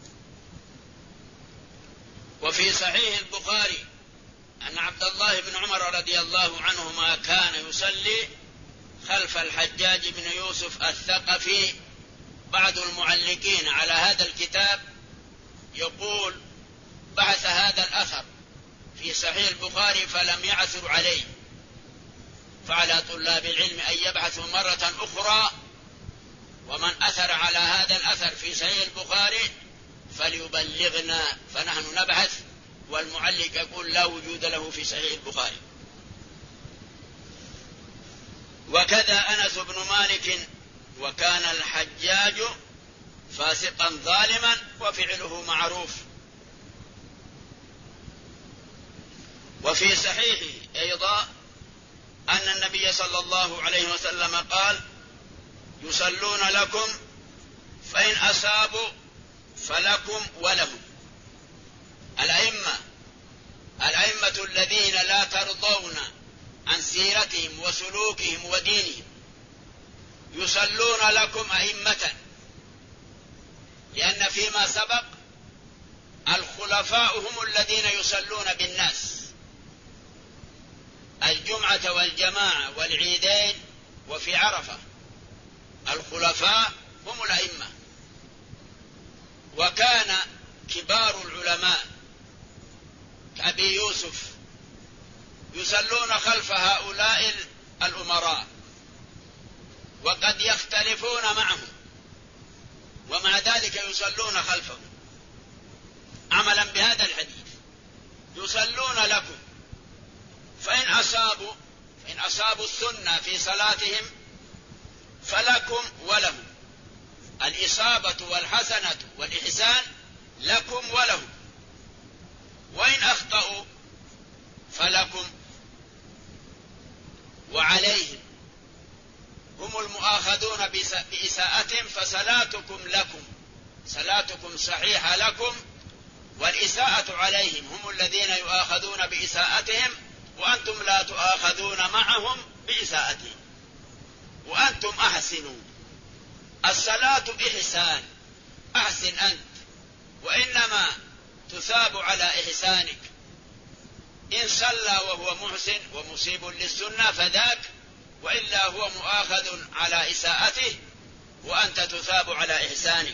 وفي صحيح البخاري أن عبد الله بن عمر رضي الله عنهما كان يصلي خلف الحجاج بن يوسف الثقفي. بعض المعلقين على هذا الكتاب يقول: بحث هذا الأثر في صحيح البخاري فلم يعثر عليه، فعلى طلاب العلم أن يبحثوا مرة أخرى ومن أثر على هذا الأثر في صحيح البخاري فليبلغنا، فنحن نبحث، والمعلق يقول لا وجود له في صحيح البخاري. وكذا أنس بن مالك: وكان الحجاج فاسقا ظالما وفعله معروف. وفي صحيحه أيضا أن النبي صلى الله عليه وسلم قال: يصلون لكم فإن أصابوا فلكم ولهم. الأئمة الذين لا ترضون عن سيرتهم وسلوكهم ودينهم يصلون لكم أئمة، لأن فيما سبق الخلفاء هم الذين يصلون بالناس الجمعة والجماعة والعيدين وفي عرفة، الخلفاء هم الأئمة. وكان كبار العلماء كأبي يوسف يصلون خلف هؤلاء الأمراء، وقد يختلفون معهم ومع ذلك يصلون خلفهم عملا بهذا الحديث: يصلون لكم فإن أصابوا السنة في صلاتهم فلكم ولهم. الإصابة والحسنة والإحسان لكم ولهم، وإن أخطأوا فلكم وعليهم، هم المؤاخذون بإساءتهم، فصلاتكم لكم، صلاتكم صحيحة لكم، والإساءة عليهم، هم الذين يؤاخذون بإساءتهم وأنتم لا تؤاخذون معهم بإساءتهم، وأنتم أحسنوا. الصلاة إحسان، أحسن أنت، وإنما تثاب على إحسانك. إن صلى وهو محسن ومصيب للسنة فذاك، وإلا هو مؤاخذ على إساءته وأنت تثاب على إحسانك.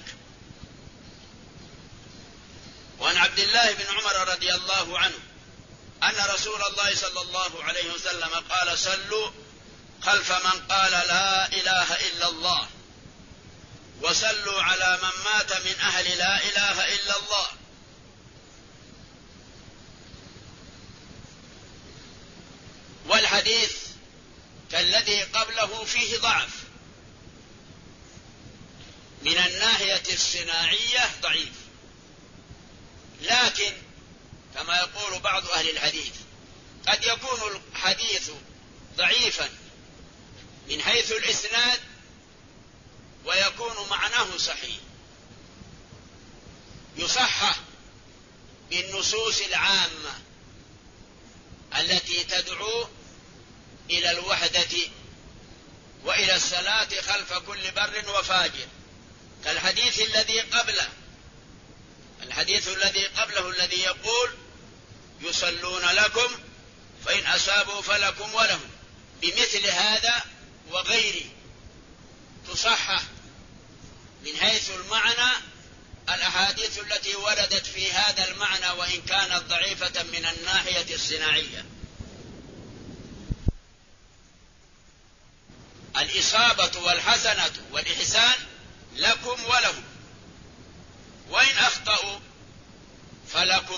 وعن عبد الله بن عمر رضي الله عنه أن رسول الله صلى الله عليه وسلم قال: صلوا خلف من قال لا إله إلا الله، وصلوا على من مات من أهل لا إله إلا الله. والحديث كالذي قبله فيه ضعف، من الناحية الصناعية ضعيف، لكن كما يقول بعض أهل الحديث قد يكون الحديث ضعيفا من حيث الإسناد ويكون معناه صحيح، يصحح بالنصوص العامة التي تدعو إلى الوحدة وإلى الصلاة خلف كل بر وفاجر، كالحديث الذي قبله، الحديث الذي قبله الذي يقول: يصلون لكم فإن أصابوا فلكم ولهم. بمثل هذا وغيره تصحح من حيث المعنى الأحاديث التي وردت في هذا المعنى، وإن كانت ضعيفة من الناحية الصناعية. الإصابة والحسنة والإحسان لكم ولهم، وإن أخطأوا فلكم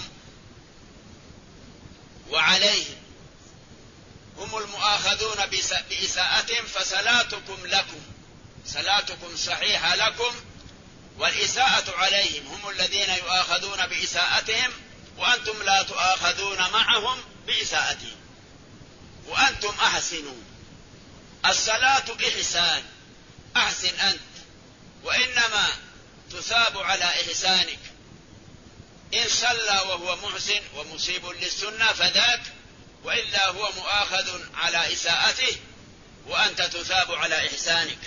وعليهم، هم المؤاخذون بإساءتهم، فصلاتكم لكم، صلاتكم صحيحة لكم، والإساءة عليهم، هم الذين يؤاخذون بإساءتهم وأنتم لا تؤاخذون معهم بإساءتهم، وأنتم أحسنوا. الصلاة إحسان، أحسن أنت، وإنما تثاب على إحسانك. إن صلى وهو محسن ومصيب للسنة فذاك، وإلا هو مؤاخذ على إساءته وأنت تثاب على إحسانك.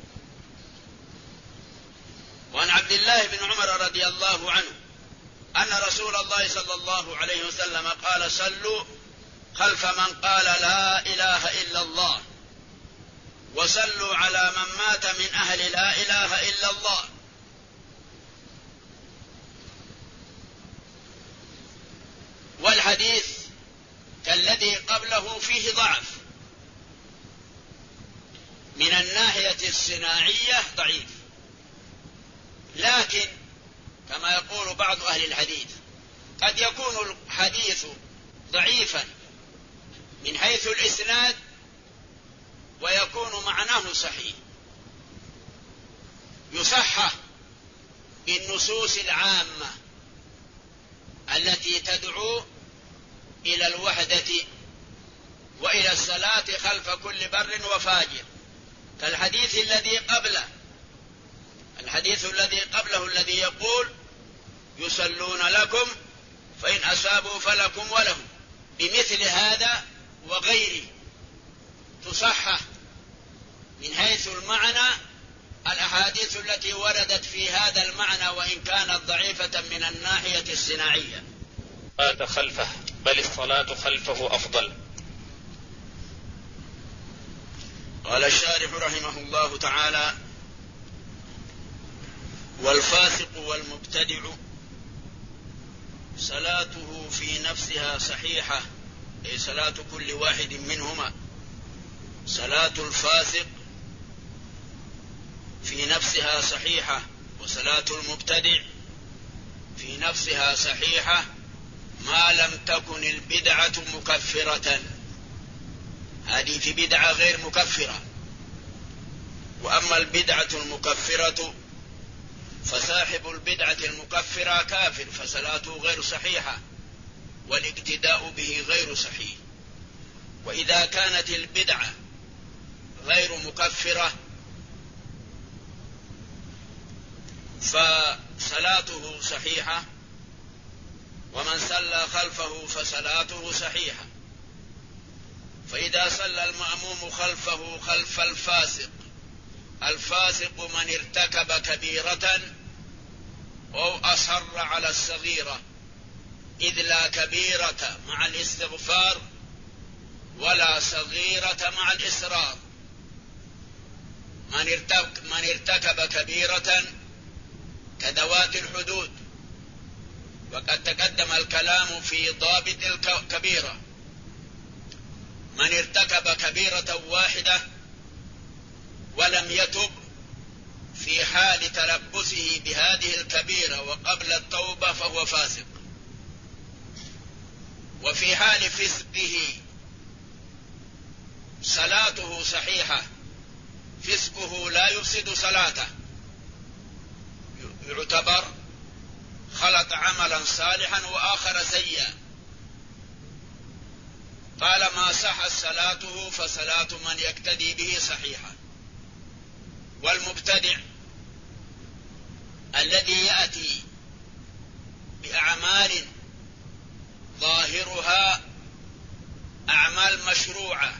وعن عبد الله بن عمر رضي الله عنه أن رسول الله صلى الله عليه وسلم قال: صلوا خلف من قال لا إله إلا الله، وصلوا على من مات من أهل لا إله إلا الله. والحديث كالذي قبله فيه ضعف، من الناحية الصناعية ضعيف، لكن كما يقول بعض أهل الحديث قد يكون الحديث ضعيفا من حيث الإسناد ويكون معناه صحيح، يصحح بالنصوص العامة التي تدعو إلى الوحدة وإلى الصلاة خلف كل بر وفاجر، كالحديث الذي قبله، الحديث الذي قبله الذي يقول يصلون لكم فإن أصابوا فلكم ولهم، بمثل هذا وغيره تصحح من حيث المعنى الأحاديث التي وردت في هذا المعنى وإن كانت ضعيفة من الناحية الصناعية. الصلاة خلفه بل الصلاة خلفه أفضل. قال الشارح رحمه الله تعالى: والفاسق والمبتدع صلاته في نفسها صحيحة، أي صلاة كل واحد منهما، صلاة الفاسق في نفسها صحيحة وصلاة المبتدع في نفسها صحيحة ما لم تكن البدعة مكفرة. هذه في بدعة غير مكفرة، وأما البدعة المكفرة فصاحب البدعة المكفرة كافر فصلاته غير صحيحة والاقتداء به غير صحيح. وإذا كانت البدعة غير مكفرة فصلاته صحيحة، ومن صلى خلفه فصلاته صحيحة. فإذا صلى المأموم خلفه خلف الفاسق، الفاسق من ارتكب كبيرة أو أصر على الصغيرة، إذ لا كبيرة مع الاستغفار ولا صغيرة مع الإصرار. من ارتكب كبيرة كذوات الحدود، وقد تقدم الكلام في ضابط الكبيرة. من ارتكب كبيرة واحدة ولم يتب في حال تلبسه بهذه الكبيرة وقبل التوبة فهو فاسق. وفي حال فسقه صلاته صحيحة، فسقه لا يفسد صلاته، يعتبر خلط عملا صالحا وآخر سيئا. طالما صحت صلاته فصلاة من يقتدي به صحيحة. والمبتدع الذي يأتي بأعمال ظاهرها أعمال مشروعة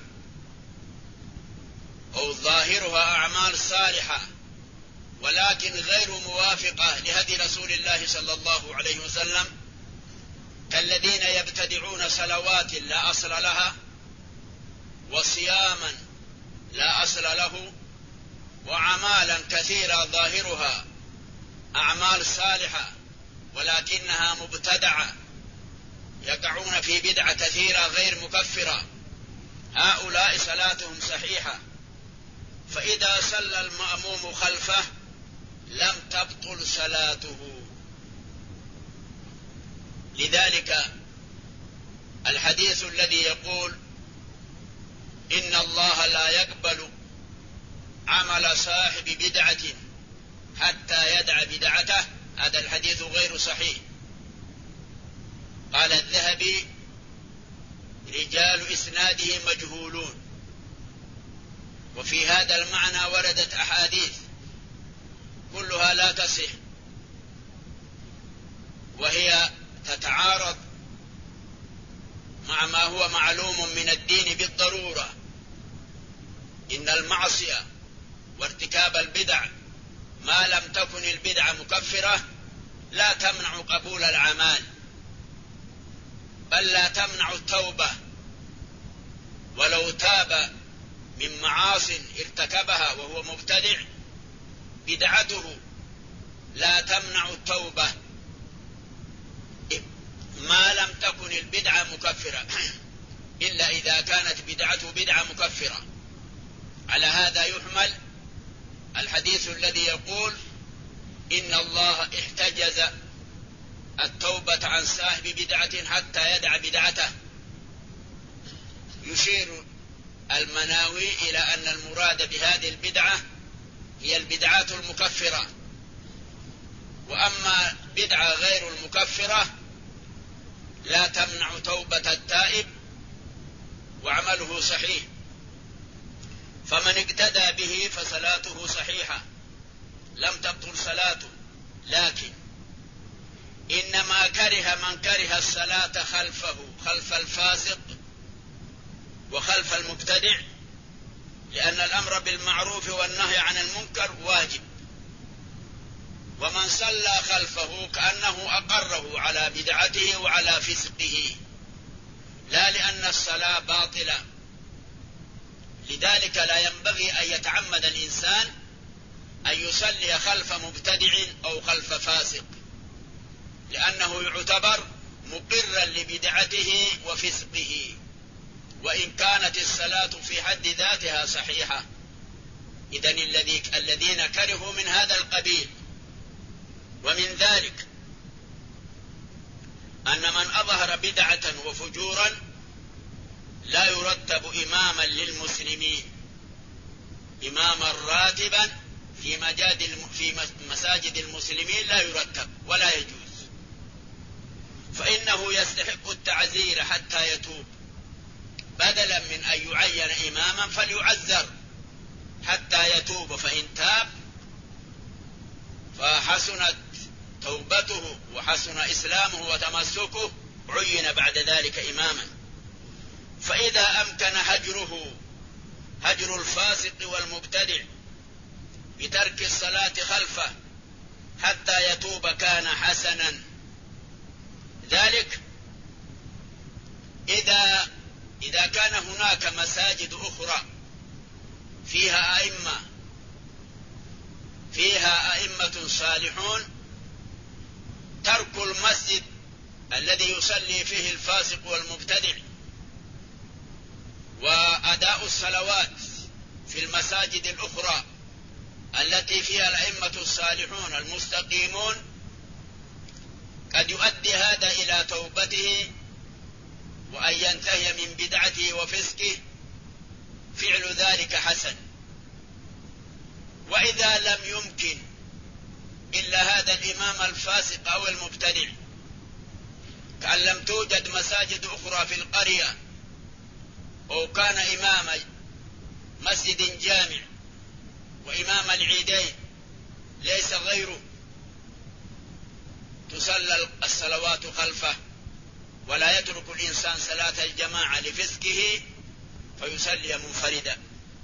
أو ظاهرها أعمال صالحة ولكن غير موافقة لهدي رسول الله صلى الله عليه وسلم، كالذين يبتدعون صلوات لا أصل لها، وصياما لا أصل له، وأعمالا كثيرة ظاهرها أعمال صالحة ولكنها مبتدعة، يقعون في بدعة كثيرة غير مكفرة. هؤلاء صلاتهم صحيحة، فإذا صلى المأموم خلفه لم تبطل صلاته. لذلك الحديث الذي يقول إن الله لا يقبل عمل صاحب بدعة حتى يدع بدعته، هذا الحديث غير صحيح. قال الذهبي رجال إسناده مجهولون. وفي هذا المعنى وردت أحاديث كلها لا تصح، وهي تتعارض مع ما هو معلوم من الدين بالضرورة. إن المعصية وارتكاب البدع ما لم تكن البدعة مكفرة لا تمنع قبول الأعمال، بل لا تمنع التوبة. ولو تاب من معاصٍ ارتكبها وهو مبتدع بدعته لا تمنع التوبة ما لم تكن البدعة مكفرة، إلا إذا كانت بدعته بدعة مكفرة. على هذا يحمل الحديث الذي يقول إن الله احتجز التوبة عن صاحب بدعة حتى يدع بدعته. يشير المناوي إلى أن المراد بهذه البدعة هي البدعات المكفرة، وأما بدعة غير المكفرة لا تمنع توبة التائب وعمله صحيح، فمن اقتدى به فصلاته صحيحة لم تبطل صلاته، لكن إنما كره من كره الصلاة خلفه، خلف الفاسق وخلف المبتدع، لأن الأمر بالمعروف والنهي عن المنكر واجب، ومن صلى خلفه كأنه أقره على بدعته وعلى فسقه، لا لأن الصلاة باطلة. لذلك لا ينبغي أن يتعمد الإنسان أن يصلي خلف مبتدع أو خلف فاسق، لأنه يعتبر مقرا لبدعته وفسقه، وإن كانت الصلاة في حد ذاتها صحيحة. إذن الذين كرهوا من هذا القبيل. ومن ذلك أن من أظهر بدعة وفجورا لا يرتب إماما للمسلمين، إماما راتبا في مساجد المسلمين لا يرتب ولا يجوز، فإنه يستحق التعزير حتى يتوب، بدلا من أن يعين إماما فليعذر حتى يتوب، فإن تاب فحسنت توبته وحسن إسلامه وتمسكه عين بعد ذلك إماما. فإذا أمكن هجر الفاسق والمبتدع بترك الصلاة خلفه حتى يتوب كان حسنا. ذلك إذا كان هناك مساجد أخرى فيها أئمة صالحون، ترك المسجد الذي يصلي فيه الفاسق والمبتدع وأداء الصلوات في المساجد الأخرى التي فيها الأئمة الصالحون المستقيمون قد يؤدي هذا إلى توبته وأن ينتهي من بدعته وفسقه، فعل ذلك حسن. وإذا لم يمكن إلا هذا الإمام الفاسق أو المبتدع، كأن لم توجد مساجد أخرى في القرية، أو كان إمام مسجد جامع وإمام العيدين ليس غيره، تصلى الصلوات خلفه، ولا يترك الإنسان صلاة الجماعة لفسقه فيصلي منفردا.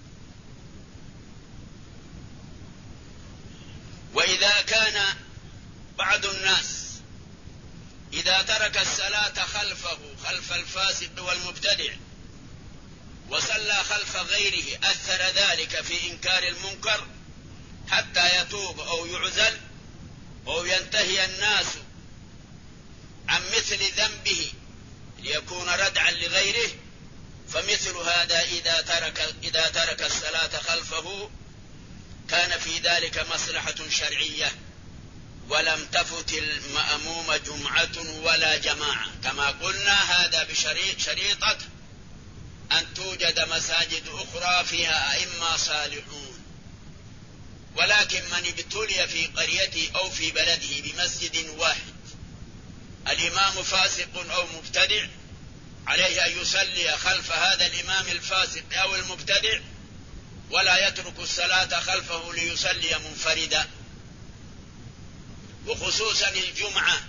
وإذا كان بعض الناس إذا ترك الصلاة خلف الفاسق والمبتدع وصلى خلف غيره أثر ذلك في إنكار المنكر حتى يتوب أو يعزل أو ينتهي الناس عن مثل ذنبه ليكون ردعا لغيره، فمثل هذا إذا ترك الصلاة خلفه كان في ذلك مصلحة شرعية، ولم تفت المأموم جمعة ولا جماعة، كما قلنا هذا بشريطة أن توجد مساجد أخرى فيها أئمة صالحون. ولكن من ابتلي في قريته أو في بلده بمسجد واحد الإمام فاسق أو مبتدع، عليه أن يصلي خلف هذا الإمام الفاسق أو المبتدع ولا يترك الصلاة خلفه ليصلي منفردا. وخصوصا الجمعة،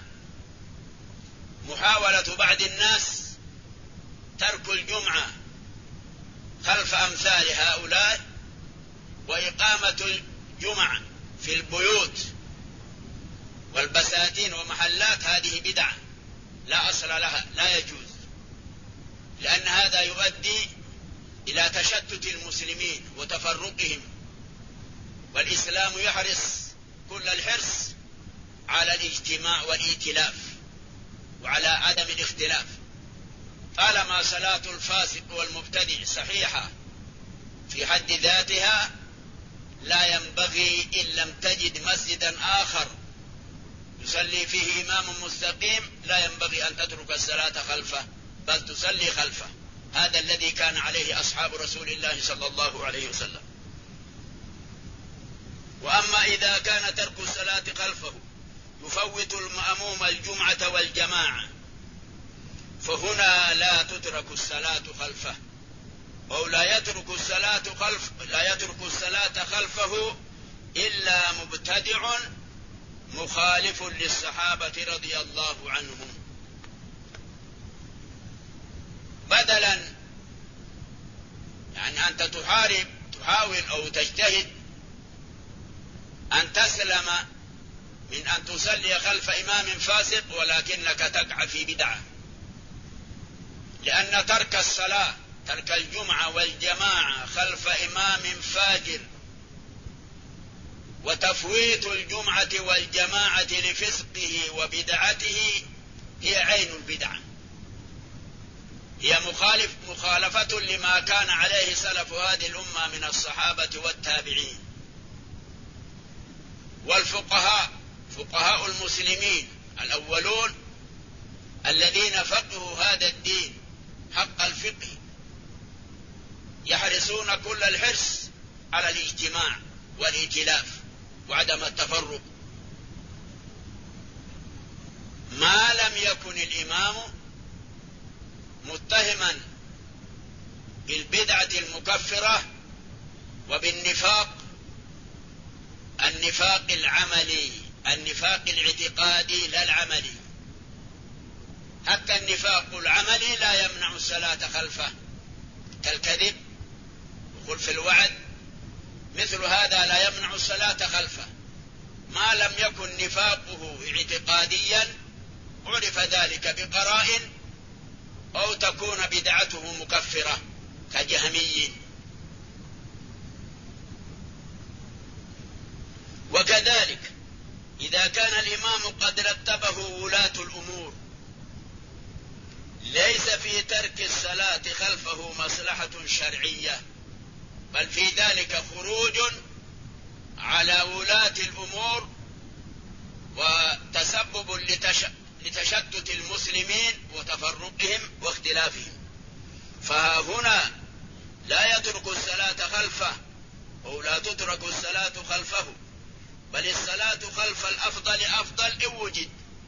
محاولة بعض الناس ترك الجمعة خلف أمثال هؤلاء وإقامة الجمعة في البيوت والبساتين ومحلات، هذه بدعة لا أصل لها، لا يجوز، لأن هذا يؤدي إلى تشتت المسلمين وتفرقهم، والإسلام يحرص كل الحرص على الاجتماع والائتلاف وعلى عدم الاختلاف. طالما صلاة الفاسق والمبتدع صحيحة في حد ذاتها لا ينبغي إن لم تجد مسجدا آخر يصلي فيه إمام مستقيم لا ينبغي أن تترك الصلاة خلفه، بل تصلي خلفه. هذا الذي كان عليه أصحاب رسول الله صلى الله عليه وسلم. وأما إذا كان ترك الصلاة خلفه يفوت المأموم الجمعة والجماعة، فهنا لا تترك الصلاة خلفه، أو لا يترك الصلاة خلفه إلا مبتدع مخالف للصحابة رضي الله عنهم. بدلا يعني أنت تحاول أو تجتهد أن تسلم من أن تصلي خلف إمام فاسق، ولكنك تقع في بدعة، لأن ترك الصلاة، ترك الجمعة والجماعة خلف إمام فاجر وتفويت الجمعة والجماعة لفسقه وبدعته هي عين البدعة، هي مخالفة لما كان عليه سلف هذه الأمة من الصحابة والتابعين. فقهاء المسلمين الأولون الذين فقهوا هذا الدين حق الفقه يحرصون كل الحرص على الاجتماع والائتلاف وعدم التفرق، ما لم يكن الإمام متهما بالبدعة المكفرة وبالنفاق، النفاق العملي، النفاق الاعتقادي لا العملي. حتى النفاق العملي لا يمنع الصلاة خلفه، كالكذب وخلف الوعد، مثل هذا لا يمنع الصلاة خلفه، ما لم يكن نفاقه اعتقاديا عرف ذلك بقرائن، أو تكون بدعته مكفرة كجهمي. وكذلك إذا كان الإمام قد رتبه ولاة الأمور ليس في ترك الصلاة خلفه مصلحة شرعية، بل في ذلك خروج على ولاة الأمور وتسبب لتشتت المسلمين وتفرقهم واختلافهم. فهنا لا يترك الصلاة خلفه أو لا تترك الصلاة خلفه، بل الصلاة خلف الأفضل أفضل إن وجد،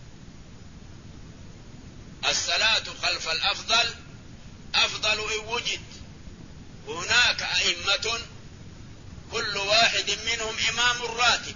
الصلاة خلف الأفضل أفضل إن وجد. وهناك أئمة كل واحد منهم إمام راتب،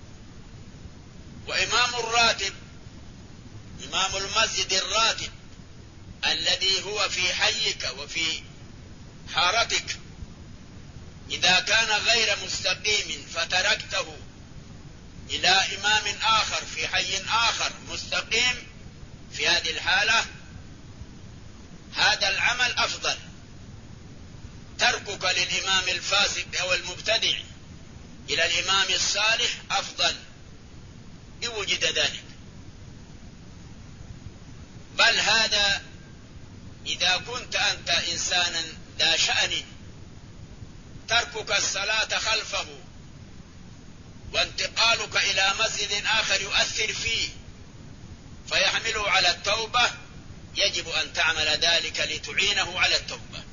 وإمام الراتب إمام المسجد الراتب الذي هو في حيك وفي حارتك، إذا كان غير مستقيم فتركته إلى إمام آخر في حي آخر مستقيم، في هذه الحالة هذا العمل أفضل. تركك للإمام الفاسق أو المبتدع إلى الإمام الصالح أفضل إن وجد ذلك. بل هذا إذا كنت أنت إنسانا ذا شأن، تركك الصلاة خلفه وانتقالك إلى مسجد آخر يؤثر فيه فيحمله على التوبة، يجب أن تعمل ذلك لتعينه على التوبة،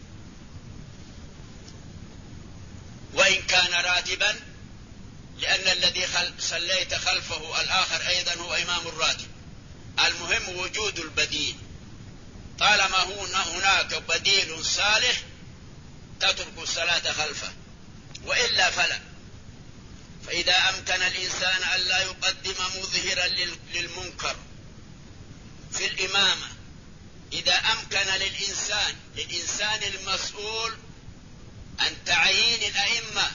وإن كان راتبا، لأن الذي صليت خلفه الآخر أيضا هو إمام الراتب. المهم وجود البديل، طالما هناك بديل صالح تترك الصلاة خلفه، وإلا فلا. فإذا أمكن الإنسان أن لا يقدم مظهرا للمنكر في الإمامة، إذا أمكن للإنسان المسؤول أن تعيين الأئمة،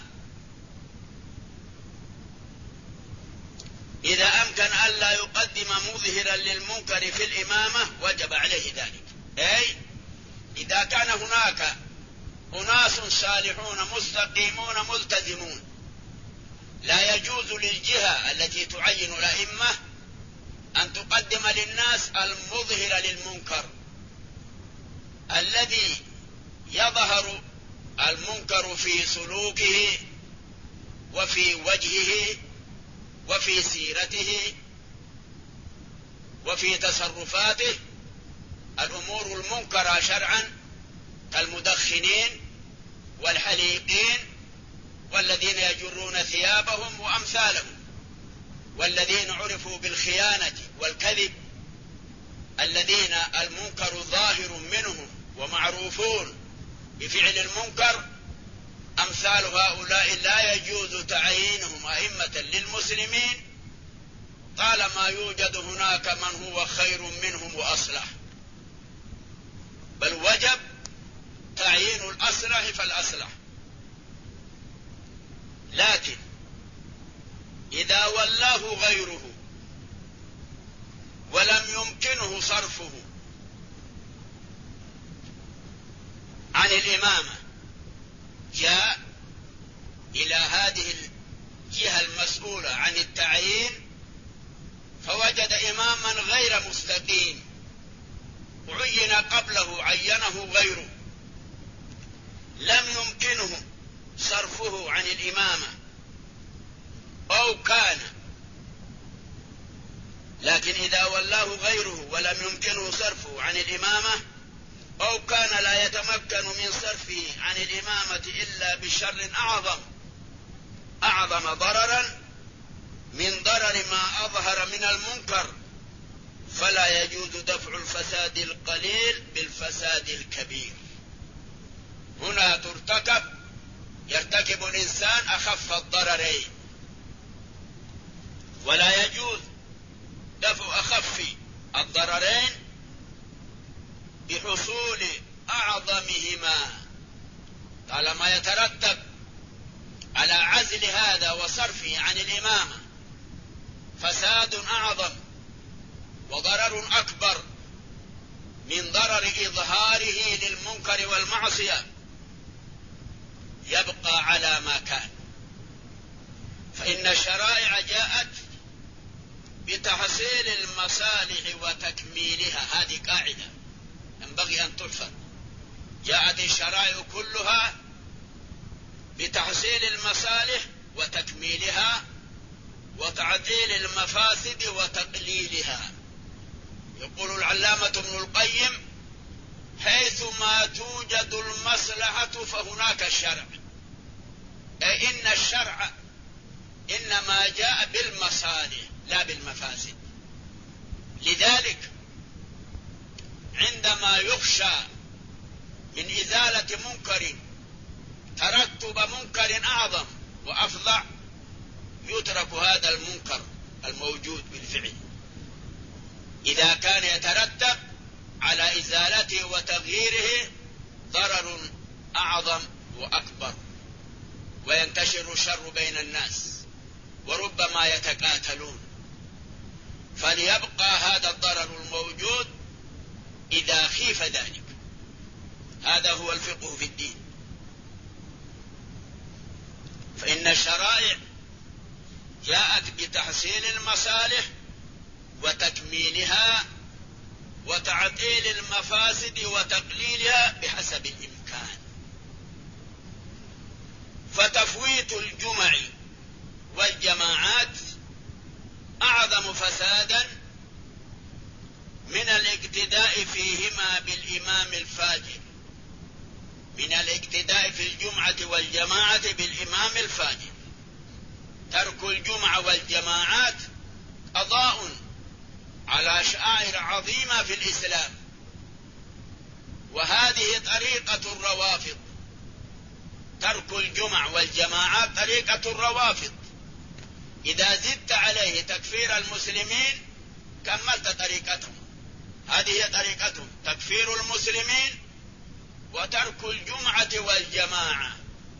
إذا أمكن أن لا يقدم مظهرا للمنكر في الإمامة وجب عليه ذلك. أي إذا كان هناك أناس صالحون مستقيمون ملتزمون، لا يجوز للجهة التي تعين الأئمة أن تقدم للناس المظهر للمنكر، الذي يظهر المنكر في سلوكه وفي وجهه وفي سيرته وفي تصرفاته الأمور المنكرة شرعا كالمدخنين والحليقين والذين يجرون ثيابهم وأمثالهم، والذين عرفوا بالخيانة والكذب، الذين المنكر ظاهر منهم ومعروفون بفعل المنكر، أمثال هؤلاء لا يجوز تعيينهم أئمة للمسلمين طالما يوجد هناك من هو خير منهم وأصلح، بل وجب تعيين الأصلح فالأصلح. لكن إذا ولاه غيره ولم يمكنه صرفه عن الإمامة، جاء إلى هذه الجهة المسؤولة عن التعيين فوجد إماما غير مستقيم عين قبله عينه غيره لم يمكنه صرفه عن الإمامة أو كان، لكن إذا ولاه غيره ولم يمكنه صرفه عن الإمامة أو كان لا يتمكن من صرفه عن الإمامة إلا بشر أعظم ضررا من ضرر ما أظهر من المنكر، فلا يجوز دفع الفساد القليل بالفساد الكبير. هنا يرتكب الإنسان أخف الضررين، ولا يجوز دفع أخف الضررين بحصول أعظمهما طالما يترتب على عزل هذا وصرفه عن الإمامة فساد أعظم وضرر أكبر من ضرر إظهاره للمنكر والمعصية، يبقى على ما كان. فإن الشرائع جاءت بتحصيل المصالح وتكميلها، هذه قاعدة ينبغي أن تحفظ. جاءت الشرائع كلها بتحصيل المصالح وتكميلها وتعديل المفاسد وتقليلها. يقول العلامة ابن القيم: حيثما توجد المصلحة فهناك الشرع، أي إن الشرع إنما جاء بالمصالح لا بالمفاسد. لذلك عندما يخشى من إزالة منكر ترتب منكر أعظم وأفظع يترك هذا المنكر الموجود بالفعل إذا كان يترتب على إزالته وتغييره ضرر أعظم وأكبر وينتشر الشر بين الناس وربما يتقاتلون، فليبقى هذا الضرر الموجود إذا خيف ذلك. هذا هو الفقه في الدين. فإن الشرائع جاءت بتحصيل المصالح وتكميلها وتعديل المفاسد وتقليلها بحسب الإمكان. فتفويت الجمع والجماعات أعظم فسادا من الاقتداء فيهما بالإمام الفاجر، من الاقتداء في الجمعة والجماعة بالإمام الفاجر. ترك الجمعة والجماعات قضاء على شعائر عظيمة في الإسلام، وهذه طريقة الروافض. ترك الجمع والجماعات طريقة الروافض، إذا زدت عليه تكفير المسلمين كملت طريقتهم. هذه هي طريقتهم: تكفير المسلمين وترك الجمعة والجماعة،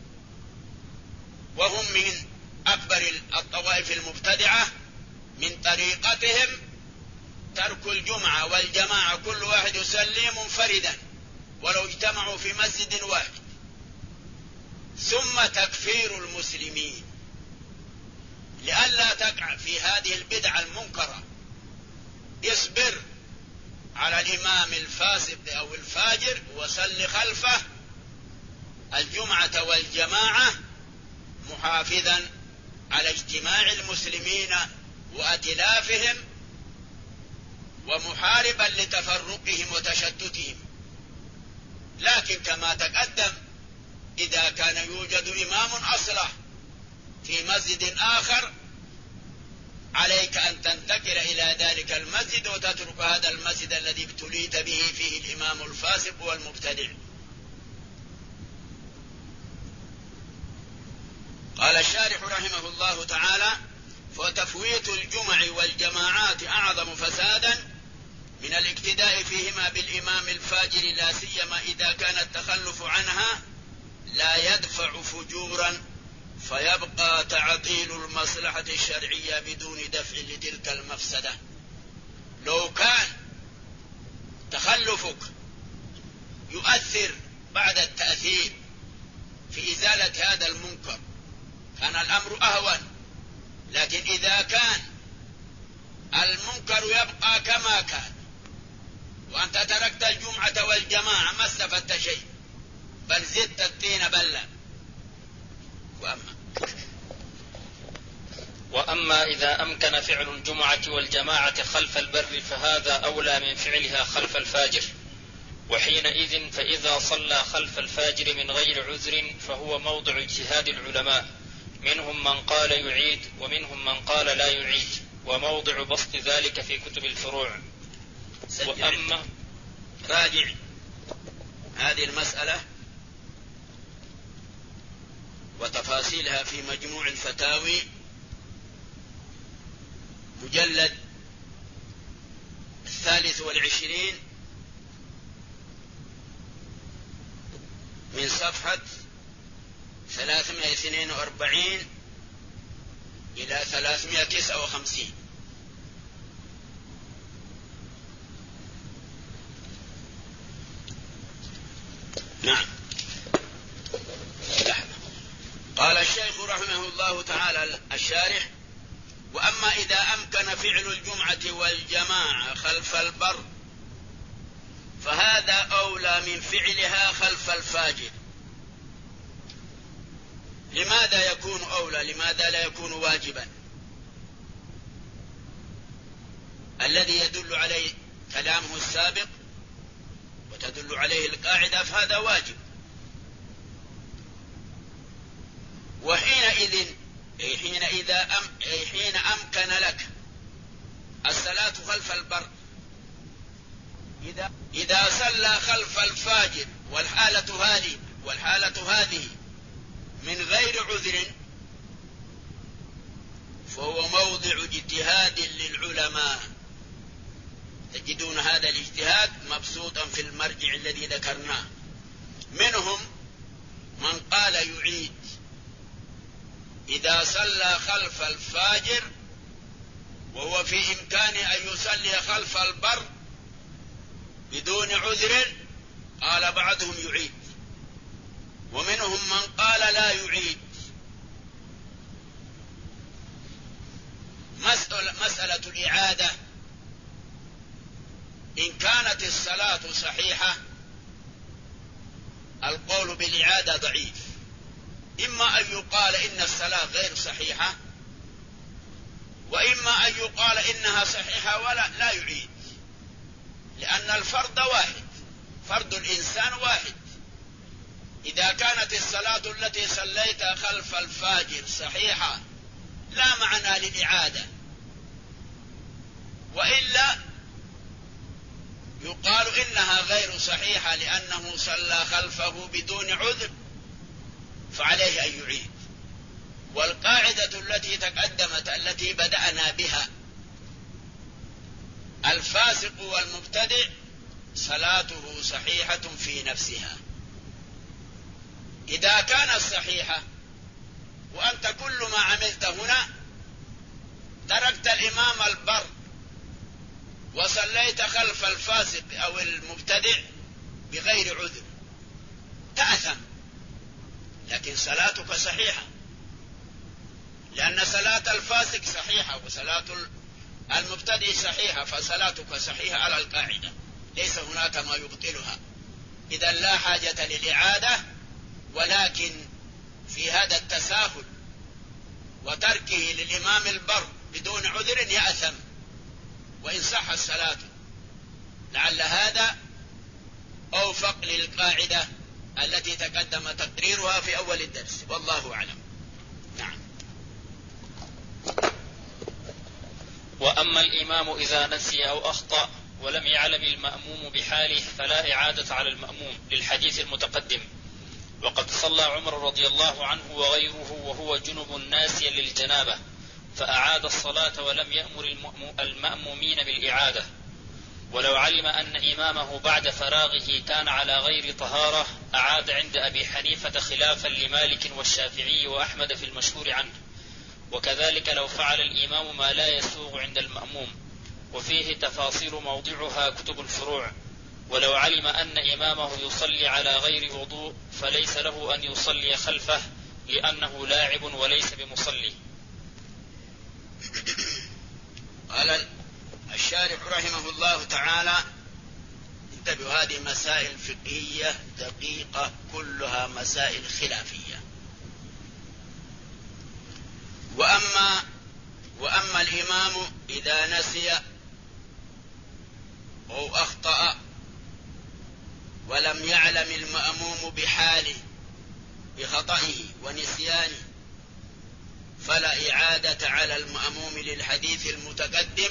وهم من أكبر الطوائف المبتدعة. من طريقتهم ترك الجمعة والجماعة، كل واحد يصلي منفردا ولو اجتمعوا في مسجد واحد. ثم تكفير المسلمين لئلا تقع في هذه البدعة المنكرة. اصبر على الإمام الفاسد أو الفاجر وصل خلفه الجمعة والجماعة محافظا على اجتماع المسلمين وأتلافهم ومحاربا لتفرقهم وتشتتهم. لكن كما تقدم إذا كان يوجد إمام أصلح في مسجد آخر عليك أن تنتقل إلى ذلك المسجد وتترك هذا المسجد الذي ابتليت به فيه الإمام الفاسق والمبتدع. قال الشارح رحمه الله تعالى: فتفويت الجمع والجماعات أعظم فسادا من الاقتداء فيهما بالإمام الفاجر، لا سيما إذا كان التخلف عنها لا يدفع فجورا فيبقى تعطيل المصلحة الشرعية بدون دفع لتلك المفسدة. لو كان تخلفك يؤثر بعد التأثير في إزالة هذا المنكر كان الأمر أهون، لكن إذا كان المنكر يبقى كما كان وأنت تركت الجمعة والجماعة ما استفدت شيء، بل زدت الطين بلة. وأما إذا أمكن فعل الجمعة والجماعة خلف البر فهذا أولى من فعلها خلف الفاجر، وحينئذ فإذا صلى خلف الفاجر من غير عذر فهو موضع اجتهاد العلماء، منهم من قال يعيد ومنهم من قال لا يعيد، وموضع بسط ذلك في كتب الفروع. وأما راجع هذه المسألة وتفاصيلها في مجموع الفتاوي مجلد 23 من صفحة 342 إلى 359. نعم. قال الشيخ رحمه الله تعالى الشارح: وأما إذا أمكن فعل الجمعة والجماعة خلف البر فهذا أولى من فعلها خلف الفاجر. لماذا يكون أولى؟ لماذا لا يكون واجبا؟ الذي يدل عليه كلامه السابق وتدل عليه القاعدة فهذا واجب. وحينئذ حين أمكن لك الصلاة خلف البر، إذا صلى خلف الفاجر والحالة هذه من غير عذر فهو موضع اجتهاد للعلماء. تجدون هذا الاجتهاد مبسوطا في المرجع الذي ذكرناه. منهم من قال يعيد إذا صلى خلف الفاجر وهو في إمكانه أن يصلي خلف البر بدون عذر، قال بعضهم يعيد، ومنهم من قال لا يعيد. مسألة الإعادة إن كانت الصلاة صحيحة القول بالإعادة ضعيف. إما أن يقال إن الصلاة غير صحيحة، وإما أن يقال إنها صحيحة ولا لا يعيد، لأن الفرض واحد، فرض الإنسان واحد. إذا كانت الصلاة التي صليتها خلف الفاجر صحيحة لا معنى للإعادة، وإلا يقال إنها غير صحيحة لأنه صلى خلفه بدون عذر فعليه أن يعيد. والقاعدة التي تقدمت التي بدأنا بها: الفاسق والمبتدع صلاته صحيحة في نفسها. إذا كانت صحيحة وأنت كل ما عملت هنا تركت الإمام البر وصليت خلف الفاسق أو المبتدع بغير عذر تأثم، لكن صلاتك صحيحة، لأن صلاة الفاسق صحيحة وصلاة المبتدع صحيحة، فصلاتك صحيحة على القاعدة، ليس هناك ما يبطلها. إذا لا حاجة للإعادة، ولكن في هذا التساهل وتركه للإمام البر بدون عذر يأثم وإن صح الصلاة. لعل هذا أوفق للقاعدة التي تقدم تقريرها في أول الدرس، والله أعلم. نعم. وأما الإمام إذا نسي أو أخطأ ولم يعلم المأموم بحاله فلا إعادة على المأموم للحديث المتقدم. وقد صلى عمر رضي الله عنه وغيره وهو جنب ناسيا للجنابة فأعاد الصلاة ولم يأمر المأمومين بالإعادة. ولو علم أن إمامه بعد فراغه كان على غير طهارة أعاد عند أبي حنيفة خلافا لمالك والشافعي وأحمد في المشهور عنه. وكذلك لو فعل الإمام ما لا يسوغ عند المأموم، وفيه تفاصيل موضعها كتب الفروع. ولو علم أن إمامه يصلي على غير وضوء فليس له أن يصلي خلفه لأنه لاعب وليس بمصلي. قال الشارح رحمه الله تعالى: انتبهوا، هذه مسائل فقهية دقيقة كلها مسائل خلافية. وأما الإمام إذا نسي أو أخطأ ولم يعلم المأموم بحاله بخطئه ونسيانه فلا إعادة على المأموم للحديث المتقدم.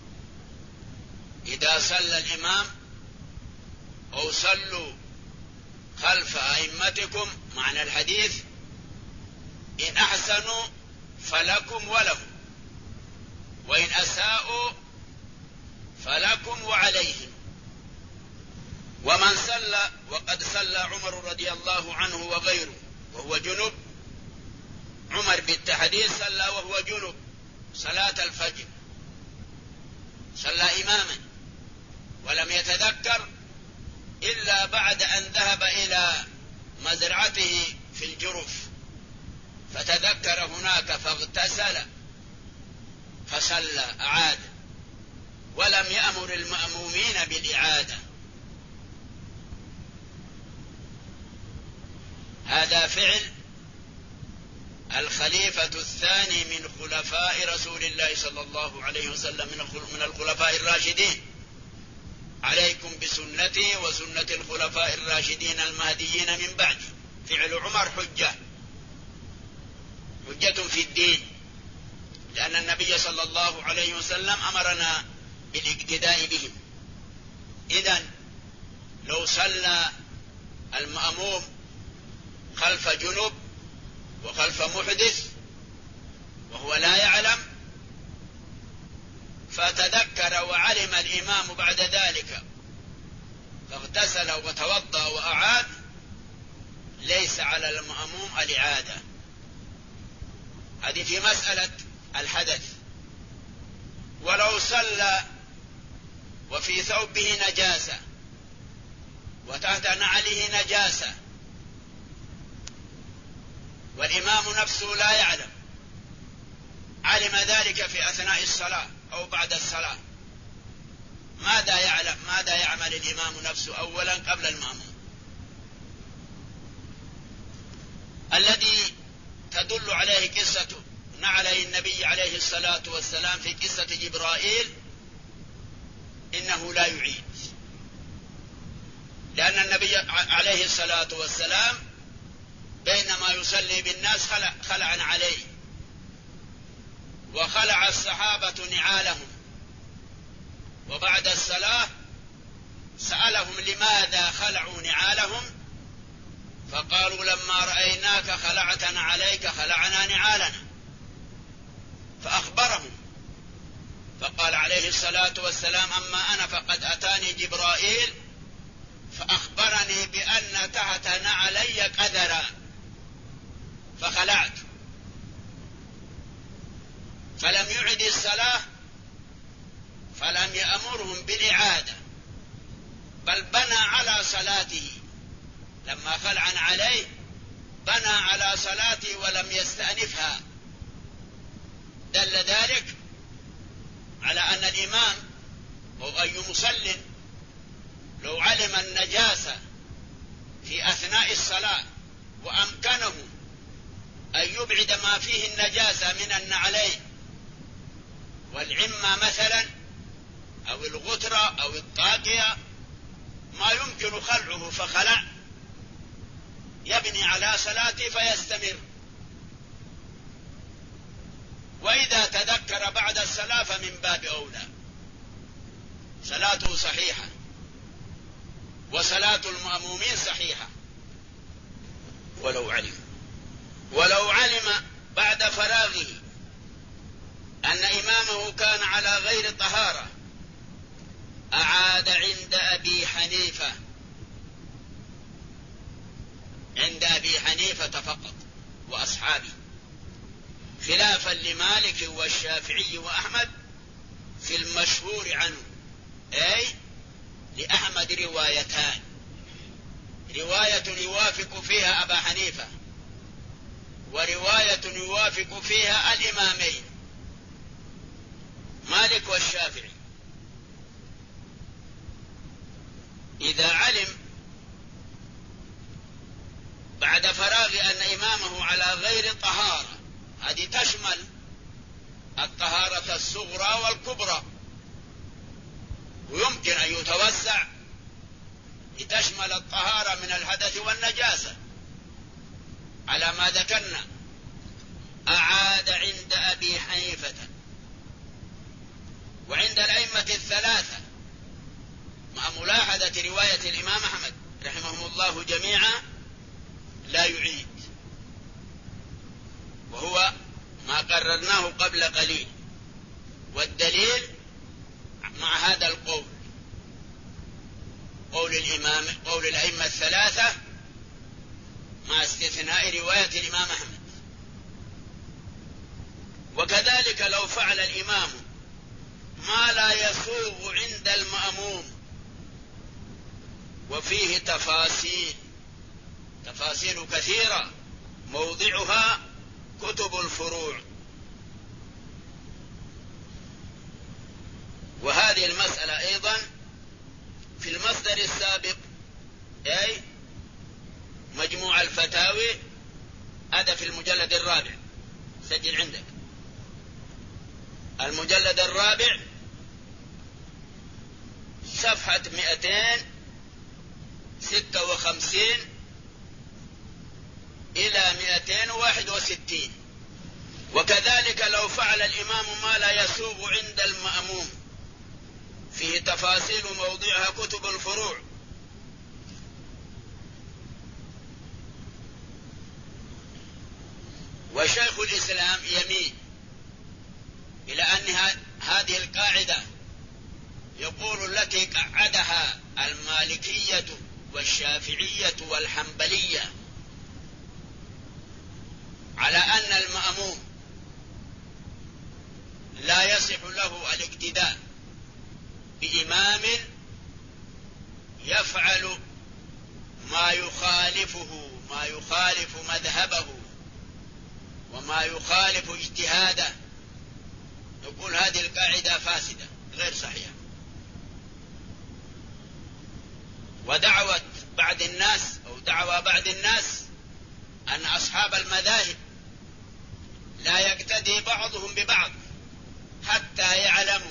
إذا صلى الإمام أو صلوا خلف أئمتكم، معنى الحديث: إن أحسنوا فلكم ولهم، وإن أساءوا فلكم وعليهم. ومن صلى، وقد صلى عمر رضي الله عنه وغيره وهو جنب، عمر بالتحديث صلى وهو جنب صلاة الفجر، صلى إماما ولم يتذكر إلا بعد أن ذهب إلى مزرعته في الجرف، فتذكر هناك فاغتسل فصلى، أعاد، ولم يأمر المأمومين بالإعادة. هذا فعل الخليفة الثاني من خلفاء رسول الله صلى الله عليه وسلم، من الخلفاء الراشدين: عليكم بسنتي وسنة الخلفاء الراشدين المهديين من بعدي. فعل عمر حجة في الدين، لأن النبي صلى الله عليه وسلم أمرنا بالاقتداء بهم. إذن لو صلى المأموم خلف جنب وخلف محدث وهو لا يعلم، فتذكر وعلم الإمام بعد ذلك فاغتسل وتوضأ وأعاد، ليس على المأموم الإعادة. هذه في مسألة الحدث. ولو صلى وفي ثوبه نجاسة وتحت نعله نجاسة والإمام نفسه لا يعلم، علم ذلك في أثناء الصلاة أو بعد الصلاة، ماذا يعمل الإمام نفسه أولا قبل المأموم؟ الذي تدل عليه قصة نعلي النبي عليه الصلاة والسلام في قصة جبرائيل إنه لا يعيد، لأن النبي عليه الصلاة والسلام بينما يصلي بالناس خلع عليه، وخلع الصحابة نعالهم، وبعد الصلاة سألهم لماذا خلعوا نعالهم، فقالوا: لما رأيناك خلعتنا عليك خلعنا نعالنا. فأخبرهم، فقال عليه الصلاة والسلام: أما أنا فقد أتاني جبرائيل فأخبرني بأن تحت نعلي قدرا فخلعت. فلم يعد الصلاة، فلم يأمرهم بالإعادة، بل بنى على صلاته. لما خلعا عليه بنى على صلاته ولم يستأنفها. دل ذلك على أن الإمام أو أي مصل لو علم النجاسة في أثناء الصلاة وأمكنه أن يبعد ما فيه النجاسة من النعلين والعمة مثلا أو الغترة أو الطاقية ما يمكن خلعه فخلع، يبني على صلاته فيستمر، وإذا تذكر بعد الصلاة فمن باب أولى، صلاته صحيحة وصلاة المأمومين صحيحة. ولو علم بعد فراغه أن إمامه كان على غير طهارة أعاد عند أبي حنيفة، عند أبي حنيفة فقط وأصحابه، خلافا لمالك والشافعي وأحمد في المشهور عنه. أي لأحمد روايتان، رواية يوافق فيها أبا حنيفة ورواية يوافق فيها الإمامين مالك والشافعي. إذا علم بعد فراغ أن إمامه على غير طهارة، هذه تشمل الطهارة الصغرى والكبرى، ويمكن أن يتوسع لتشمل الطهارة من الحدث والنجاسة على ما ذكرنا. أعاد عند أبي حنيفة وعند الأئمة الثلاثة، مع ملاحظة رواية الإمام أحمد رحمهم الله جميعا لا يعيد، وهو ما قررناه قبل قليل. والدليل مع هذا القول، قول الأئمة الثلاثة مع استثناء رواية الإمام أحمد. وكذلك لو فعل الإمام ما لا يسوغ عند المأموم، وفيه تفاصيل كثيرة موضعها كتب الفروع. وهذه المسألة أيضا في المصدر السابق، أي مجموع الفتاوي، هذا في المجلد الرابع، سجل عندك المجلد الرابع صفحة 256 إلى 261. وكذلك لو فعل الإمام ما لا يسوغ عند المأموم، فيه تفاصيل موضعها كتب الفروع. وشيخ الإسلام يميل إلى أن هذه القاعدة يقول التي قعدها المالكية والشافعية والحنبلية على أن المأموم لا يصح له الاقتداء بإمام يفعل ما يخالف مذهبه وما يخالف اجتهاده. نقول هذه القاعدة فاسدة غير صحيحة. ودعوى بعض الناس أن أصحاب المذاهب لا يقتدي بعضهم ببعض حتى يعلموا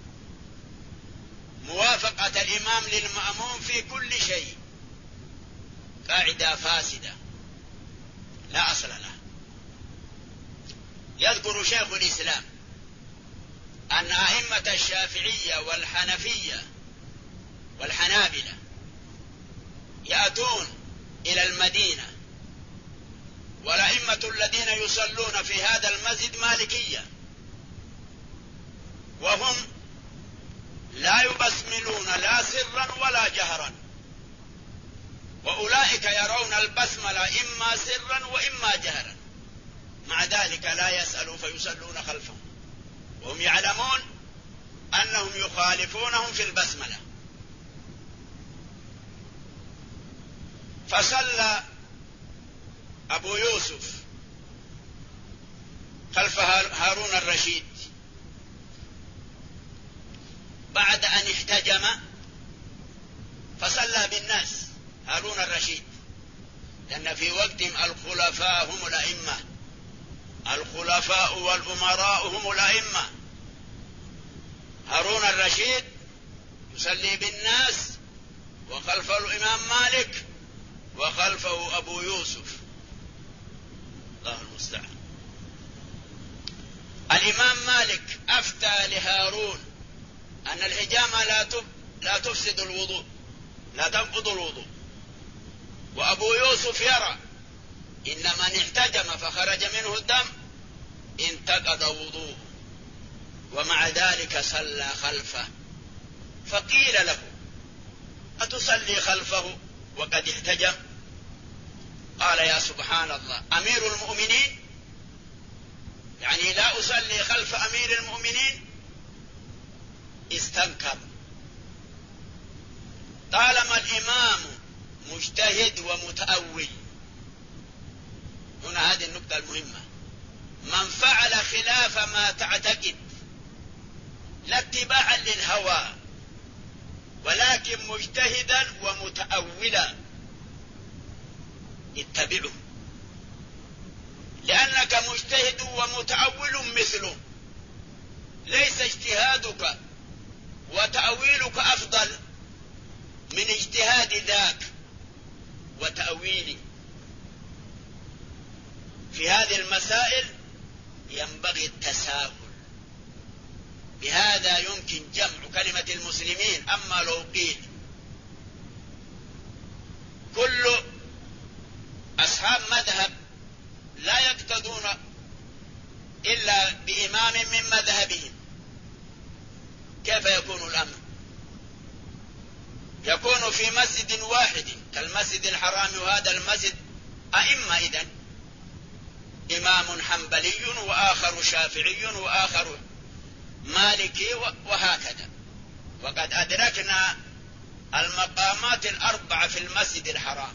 موافقة الإمام للمأموم في كل شيء، قاعدة فاسدة لا أصل لها. يذكر شيخ الإسلام أن أئمة الشافعية والحنفية والحنابلة يأتون إلى المدينة، والأئمة الذين يصلون في هذا المسجد مالكية، وهم لا يبسملون لا سرا ولا جهرا، وأولئك يرون البسملة إما سرا وإما جهرا، مع ذلك لا يسألوا فيصلون خلفهم، وهم يعلمون أنهم يخالفونهم في البسملة. فصلى أبو يوسف خلف هارون الرشيد بعد أن احتجم، فصلى بالناس هارون الرشيد، لأن في وقتهم الخلفاء هم الأئمة الخلفاء والأمراء هم الأئمة. هارون الرشيد يصلي بالناس وخلفه الإمام مالك وخلفه أبو يوسف، الله المستعان. الإمام مالك أفتى لهارون أن الحجامة لا تفسد الوضوء، لا تنقض الوضوء، وأبو يوسف يرى إن من احتجم فخرج منه الدم انتقض وضوءه، ومع ذلك صلى خلفه. فقيل له: أتصلي خلفه وقد احتجم؟ قال: يا سبحان الله، أمير المؤمنين، يعني لا أصلي خلف أمير المؤمنين؟ استنكر. طالما الإمام مجتهد ومتأول، هنا هذه النقطة المهمة، من فعل خلاف ما تعتقد لا اتباعا للهوى ولكن مجتهدا ومتأولا اتبعه، لأنك مجتهد ومتأول مثله، ليس اجتهادك وتأويلك أفضل من اجتهاد ذاك وتأويلي. في هذه المسائل ينبغي التساهل، بهذا يمكن جمع كلمة المسلمين. أما لو قيل كل أصحاب مذهب لا يقتدون إلا بإمام من مذهبهم، كيف يكون الأمر؟ يكون في مسجد واحد كالمسجد الحرام وهذا المسجد أئمة، إذن إمام حنبلي وآخر شافعي وآخر مالكي وهكذا. وقد أدركنا المقامات الأربع في المسجد الحرام،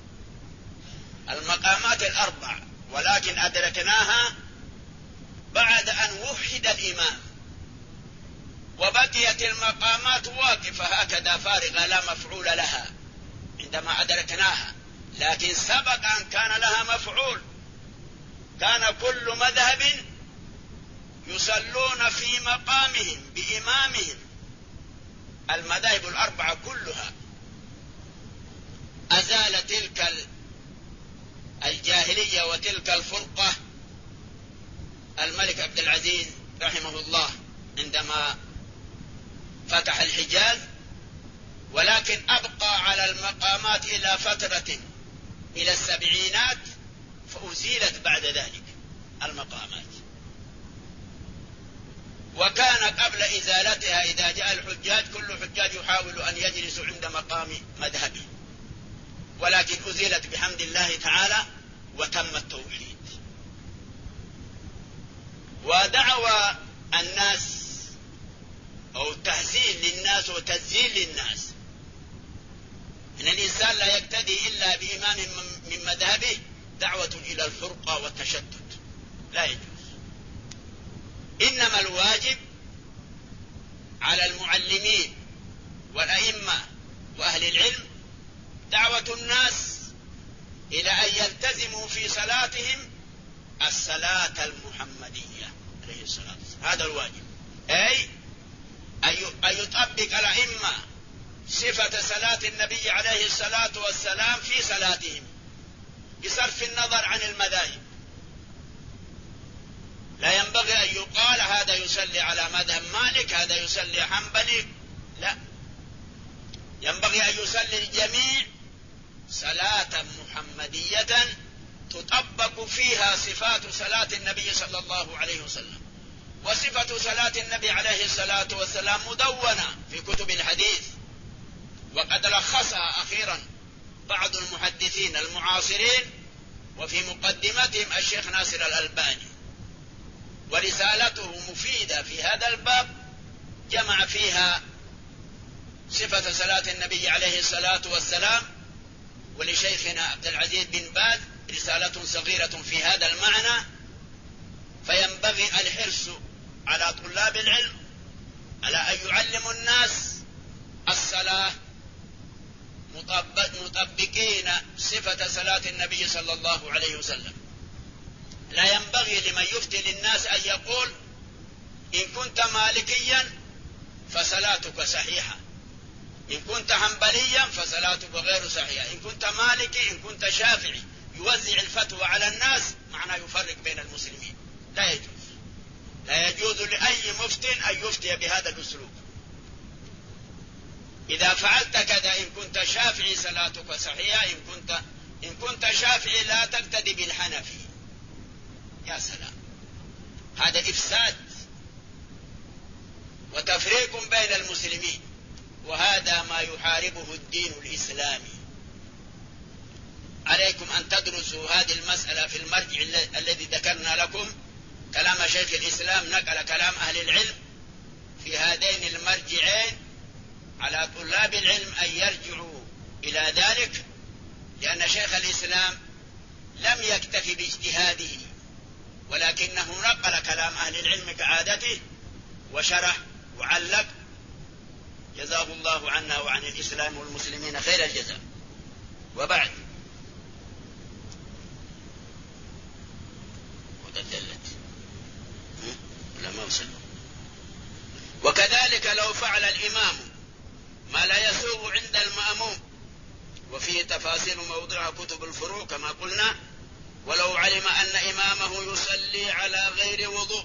المقامات الأربع، ولكن أدركناها بعد أن وحد الإمام، وبقيت المقامات واقفة هكذا فارغة لا مفعول لها عندما أدركناها، لكن سبق أن كان لها مفعول. كان كل مذهب يصلون في مقامهم بإمامهم، المذاهب الأربعة كلها. أزال تلك الجاهلية وتلك الفرقة الملك عبد العزيز رحمه الله عندما فتح الحجاز، ولكن أبقى على المقامات إلى فترة إلى السبعينات، فأزيلت بعد ذلك المقامات. وكان قبل إزالتها إذا جاء الحجاج كل حجاج يحاول أن يجلس عند مقام مذهبه، ولكن أزيلت بحمد الله تعالى وتم التوحيد. ودعوى الناس أو تحسين للناس وتسجيل للناس إن الإنسان لا يقتدي إلا بإمام من مذهبه دعوة إلى الفرقة والتشتت، لا يجوز. إنما الواجب على المعلمين والأئمة وأهل العلم دعوة الناس إلى أن يلتزموا في صلاتهم الصلاة المحمدية عليه الصلاة والسلام، هذا الواجب، أي أن يطبق الأئمة صفة صلاة النبي عليه الصلاة والسلام في صلاتهم بصرف النظر عن المذاهب. لا ينبغي أن يقال هذا يصلي على مذهب مالك هذا يصلي حنبلي، لا، ينبغي أن يصلي الجميع صلاة محمدية تطبق فيها صفات صلاة النبي صلى الله عليه وسلم. وصفة صلاة النبي عليه الصلاة والسلام مدونة في كتب الحديث، وقد لخصها أخيرا بعض المحدثين المعاصرين، وفي مقدمتهم الشيخ ناصر الألباني، ورسالته مفيدة في هذا الباب، جمع فيها صفة صلاة النبي عليه الصلاة والسلام. ولشيخنا عبد العزيز بن باز رسالة صغيرة في هذا المعنى. فينبغي الحرص على طلاب العلم على أن يعلموا الناس الصلاة مطبقين صفة صلاة النبي صلى الله عليه وسلم. لا ينبغي لمن يفتي للناس أن يقول إن كنت مالكيا فصلاتك صحيحة، إن كنت حنبليا فصلاتك غير صحيحة، إن كنت مالكي، إن كنت شافعي، يوزع الفتوى على الناس معناه يفرق بين المسلمين. لا يجوز، لا يجوز لأي مفت أن يفتي بهذا الأسلوب. إذا فعلت كذا إن كنت شافعي صلاتك صحيحة، إن كنت شافعي لا تقتدي بالحنفي. يا سلام، هذا إفساد وتفريق بين المسلمين، وهذا ما يحاربه الدين الإسلامي. عليكم أن تدرسوا هذه المسألة في المرجع الذي ذكرنا لكم. كلام شيخ الإسلام نقل كلام أهل العلم في هذين المرجعين، على طلاب العلم أن يرجعوا إلى ذلك، لأن شيخ الإسلام لم يكتفي باجتهاده، ولكنه نقل كلام أهل العلم كعادته وشرح وعلق، جزاه الله عنا وعن الإسلام والمسلمين خير الجزاء. وبعد، وكذلك لو فعل الإمام ما لا يسوغ عند المأموم، وفيه تفاصيل موضوعها كتب الفروع كما قلنا، ولو علم أن إمامه يصلي على غير وضوء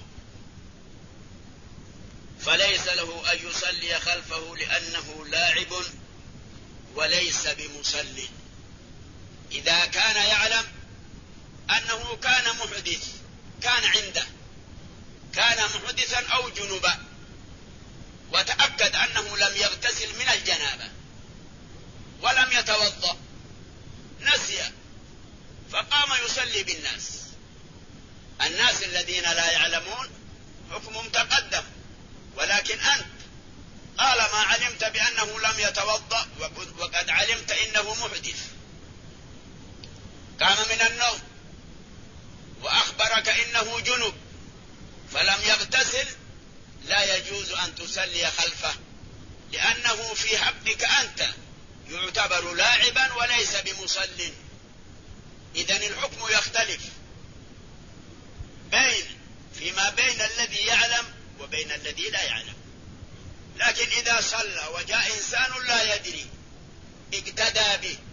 فليس له أن يصلي خلفه لأنه لاعب وليس بمصل. إذا كان يعلم أنه كان محدث، كان عنده، كان محدثا أو جنبا، وتأكد أنه لم يغتسل من الجنابة ولم يتوضأ، نسي فقام يصلي بالناس. الناس الذين لا يعلمون حكمهم تقدم، ولكن أنت طالما علمت بأنه لم يتوضأ وقد علمت إنه محدث، قام من النوم وأخبرك إنه جنب فلم يغتسل، لا يجوز أن تصلي خلفه، لأنه في حقك أنت يعتبر لاعبا وليس بمصل. إذن الحكم يختلف فيما بين الذي يعلم وبين الذي لا يعلم. لكن إذا صلى وجاء إنسان لا يدري اقتدى به